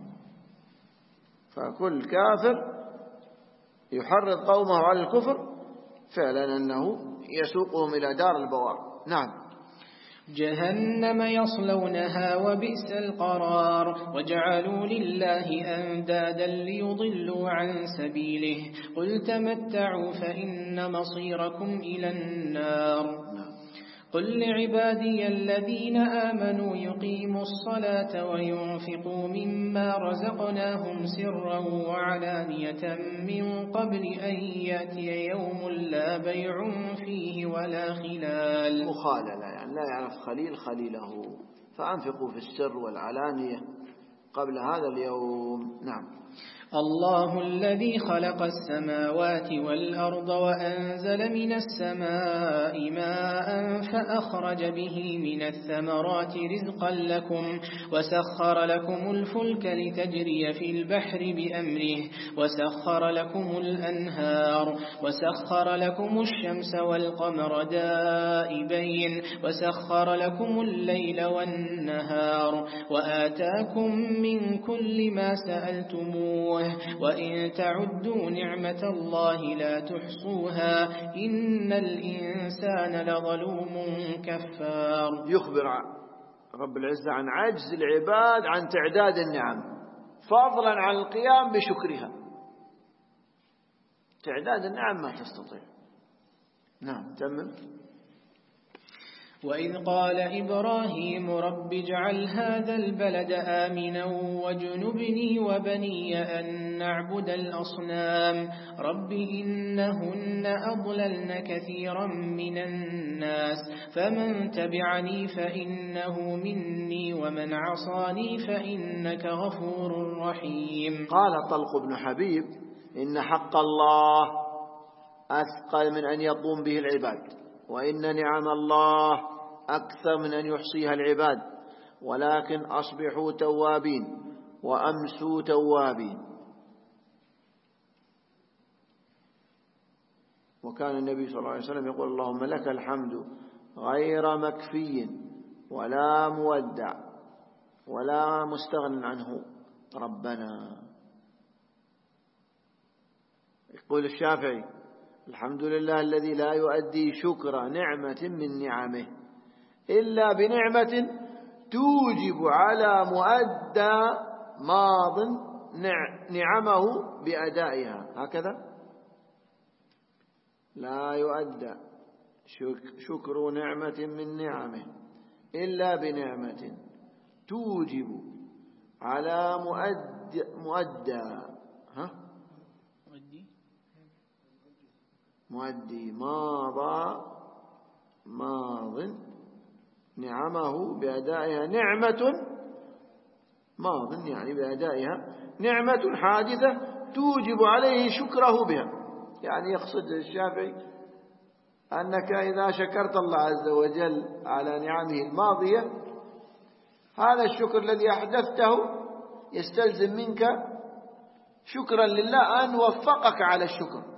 فكل كافر يحرض قومه على الكفر فعلا أنه يسوقهم إلى دار البوار. نعم. جهنم يصلونها وبئس القرار وجعلوا لله أندادا ليضلوا عن سبيله قل تمتعوا فإن مصيركم إلى النار. قل لعبادي الذين آمنوا يقيموا الصلاة وينفقوا مما رزقناهم سرا وعلانية من قبل أن يأتي يوم لا بيع فيه ولا خلال. مخاللة، يعني لا يعرف خليل خليله، فأنفقوا في السر والعلانية قبل هذا اليوم. نعم. الله الذي خلق السماوات والأرض وأنزل من السماء ماء فأخرج به من الثمرات رزقا لكم وسخر لكم الفلك لتجري في البحر بأمره وسخر لكم الأنهار وسخر لكم الشمس والقمر دائبين وسخر لكم الليل والنهار وآتاكم من كل ما سألتموه وإن تعدوا نعمة الله لا تحصوها إن الإنسان لظلوم كفار. يخبر رب العزة عن عجز العباد عن تعداد النعم، فضلا عن القيام بشكرها. تعداد النعم ما تستطيع. نعم. تمام. وإذ قال إبراهيم رب اجعل هذا البلد آمنا واجنبني وبني أن نعبد الأصنام رب إنهن أضللن كثيرا من الناس فمن تبعني فإنه مني ومن عصاني فإنك غفور رحيم. قال طلق بن حبيب إن حق الله أثقل من أن يقوم به العباد، وإن نعم الله أكثر من أن يحصيها العباد، ولكن أصبحوا توابين وأمسوا توابين. وكان النبي صلى الله عليه وسلم يقول اللهم لك الحمد غير مكفي ولا مودع ولا مستغن عنه ربنا. يقول الشافعي الحمد لله الذي لا يؤدي شكر نعمة من نعمه إلا بنعمة توجب على مؤدى ماض نعمه بأدائها. هكذا لا يؤدى شكر نعمة من نعمه إلا بنعمة توجب على مؤدي ماض نعمه بأدائها نعمة ماض، يعني بأدائها نعمة حادثة توجب عليه شكره بها. يعني يقصد الشافعي أنك إذا شكرت الله عز وجل على نعمه الماضية، هذا الشكر الذي أحدثته يستلزم منك شكرا لله أن وفقك على الشكر.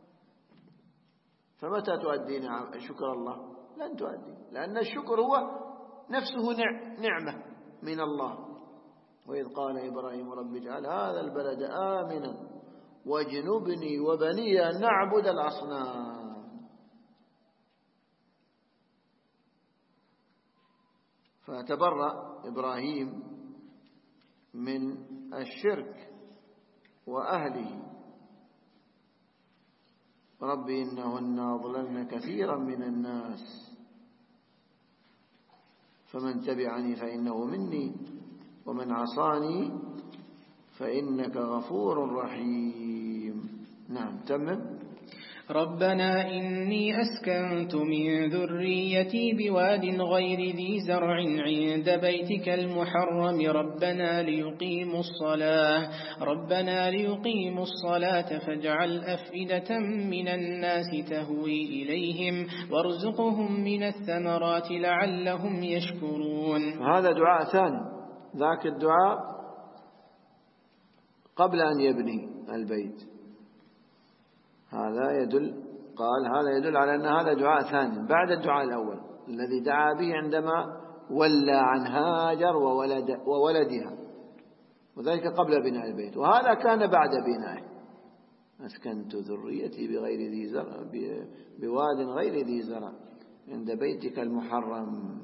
فمتى تؤدي شكر الله؟ لن تؤدي، لأن الشكر هو نفسه نعمة من الله. وإذ قال إبراهيم رب اجعل هذا البلد آمنا واجنبني وبني أن نعبد الأصنام. فتبرأ إبراهيم من الشرك وأهله. رب إنهن أضللن كثيرا من الناس فمن تبعني فإنه مني ومن عصاني فإنك غفور رحيم. نعم. تمام. ربنا إني أسكنت من ذريتي بواد غير ذي زرع عند بيتك المحرم ربنا ليقيموا الصلاة فاجعل أفئدة من الناس تهوي إليهم وارزقهم من الثمرات لعلهم يشكرون. هذا دعاء ثاني. ذاك الدعاء قبل أن يبني البيت. هذا يدل على أن هذا دعاء ثاني بعد الدعاء الأول الذي دعا به عندما ولى عن هاجر وولدها، وذلك قبل بناء البيت، وهذا كان بعد بنائه. أسكنت ذريتي بواد غير ذي زرع عند بيتك المحرم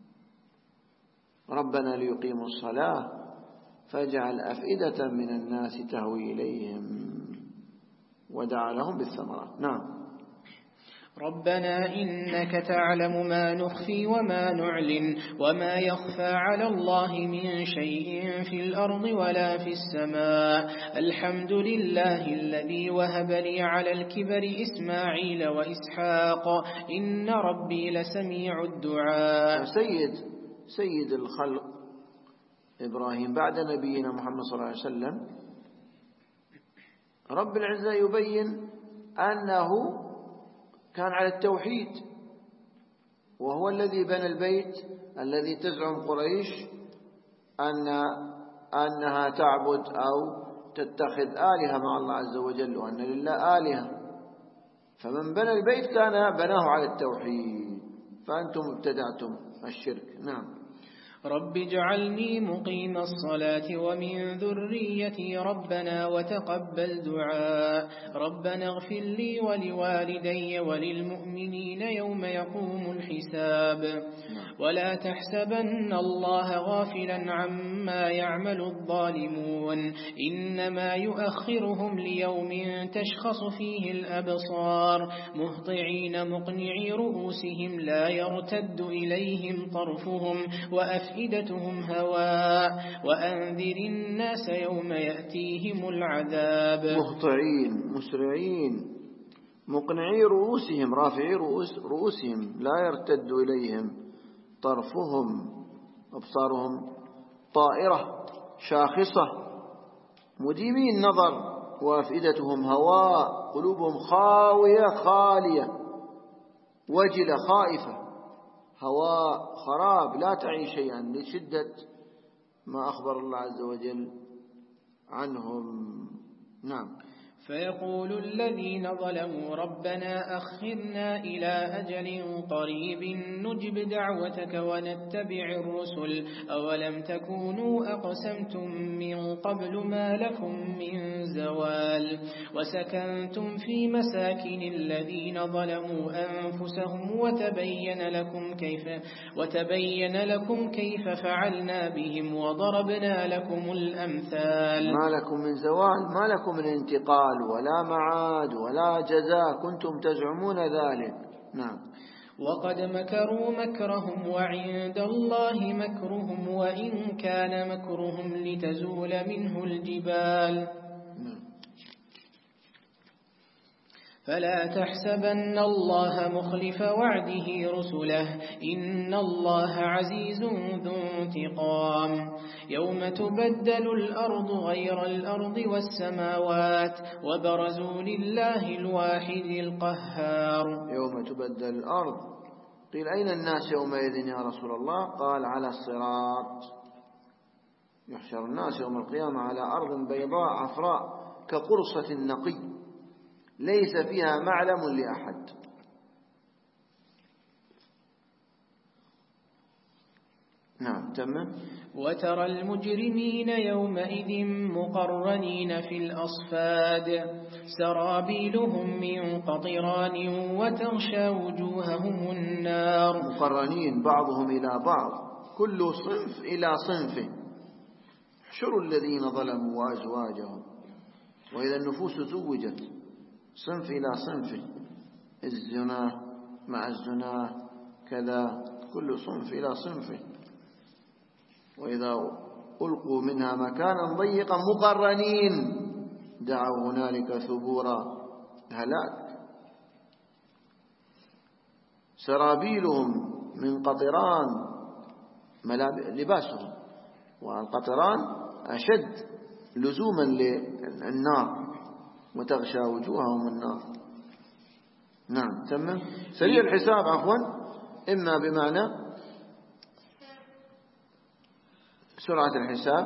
ربنا ليقيموا الصلاة فاجعل أفئدة من الناس تهوي إليهم ودعا لهم بالثمرات. نعم. ربنا إنك تعلم ما نخفي وما نعلن وما يخفى على الله من شيء في الأرض ولا في السماء الحمد لله الذي وهب لي على الكبر إسماعيل وإسحاق إن ربي لسميع الدعاء. سيد الخلق إبراهيم بعد نبينا محمد صلى الله عليه وسلم رب العزة يبين أنه كان على التوحيد، وهو الذي بنى البيت الذي تزعم قريش أنها تعبد أو تتخذ آلهة مع الله عز وجل، وأن لله آلهة. فمن بنى البيت كان بناه على التوحيد، فأنتم ابتدعتم الشرك. نعم. رب اجعلني مقيم الصلاة ومن ذريتي ربنا وتقبل دعاء. ربنا اغفر لي ولوالدي وللمؤمنين يوم يقوم الحساب. ولا تحسبن الله غافلا عما يعمل الظالمون إنما يؤخرهم ليوم تشخص فيه الأبصار مهطعين مقنعي رؤوسهم لا يرتد إليهم طرفهم وأفئدتهم هواء وأنذر الناس يوم يأتيهم العذاب. مهطعين مسرعين مقنعي رؤوسهم رافعي رؤوسهم لا يرتد إليهم طرفهم، أبصارهم طائرة شاخصة مديمي النظر، وأفئدتهم هواء قلوبهم خاوية خالية وجلة خائفة، هواء خراب لا تعي شيئا لشدة ما أخبر الله عز وجل عنهم. نعم. فيقول الذين ظلموا ربنا أخرنا إلى أجل قريب نجب دعوتك ونتبع الرسل أولم تكونوا أقسمتم من قبل ما لكم من زوال وسكنتم في مساكن الذين ظلموا أنفسهم وتبين لكم كيف فعلنا بهم وضربنا لكم الأمثال. ما لكم من زوال، ما لكم من انتقال ولا معاد ولا جزاء، كنتم تزعمون ذلك. نعم. وقد مكروا مكرهم وعند الله مكرهم وإن كان مكرهم لتزول منه الجبال. فلا تحسبن الله مخلف وعده رسله إن الله عزيز ذو انتقام. يوم تبدل الأرض غير الأرض والسماوات وبرزوا لله الواحد القهار. يوم تبدل الأرض، قيل أين الناس يومئذ يا رسول الله؟ قال على الصراط. يحشر الناس يوم القيامة على أرض بيضاء عفراء كقرصة النقي ليس فيها معلم لأحد. نعم. تمام. وترى المجرمين يومئذ مقرنين في الأصفاد سرابيلهم من قطران وتغشى وجوههم النار. مقرنين بعضهم إلى بعض كل صنف إلى صنف. احشروا الذين ظلموا وأزواجهم، وإذا النفوس زوجت صنف إلى صنف، الزنا مع الزنا كذا، كل صنف إلى صنف. وإذا ألقوا منها مكانا ضيقا مقرنين دعوا هنالك ثبورا، هلاك. سرابيلهم من قطران، لباسهم، والقطران أشد لزوما للنار، وتغشى وجوههم النار. نعم. تمام. سريع الحساب عفوا إما بمعنى سرعة الحساب.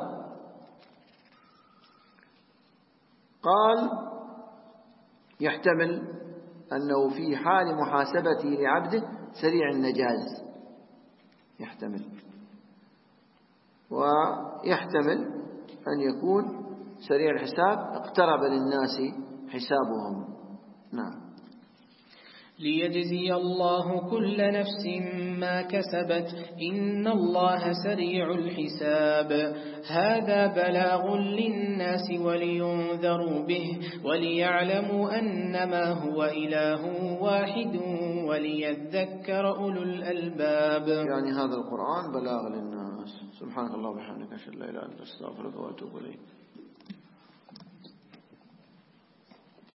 قال يحتمل أنه في حال محاسبته لعبده سريع النجاز، يحتمل، ويحتمل أن يكون سريع الحساب اقترب للناس حسابهم. نعم. ليجزي الله كل نفس ما كسبت إن الله سريع الحساب. هذا بلاغ للناس ولينذروا به وليعلموا أنما هو إله واحد وليذكر أولو الألباب. يعني هذا القرآن بلاغ للناس. سبحانك الله وبحمدك أشهد أن لا إله إلا أنت أستغفرك وأتوب إليك.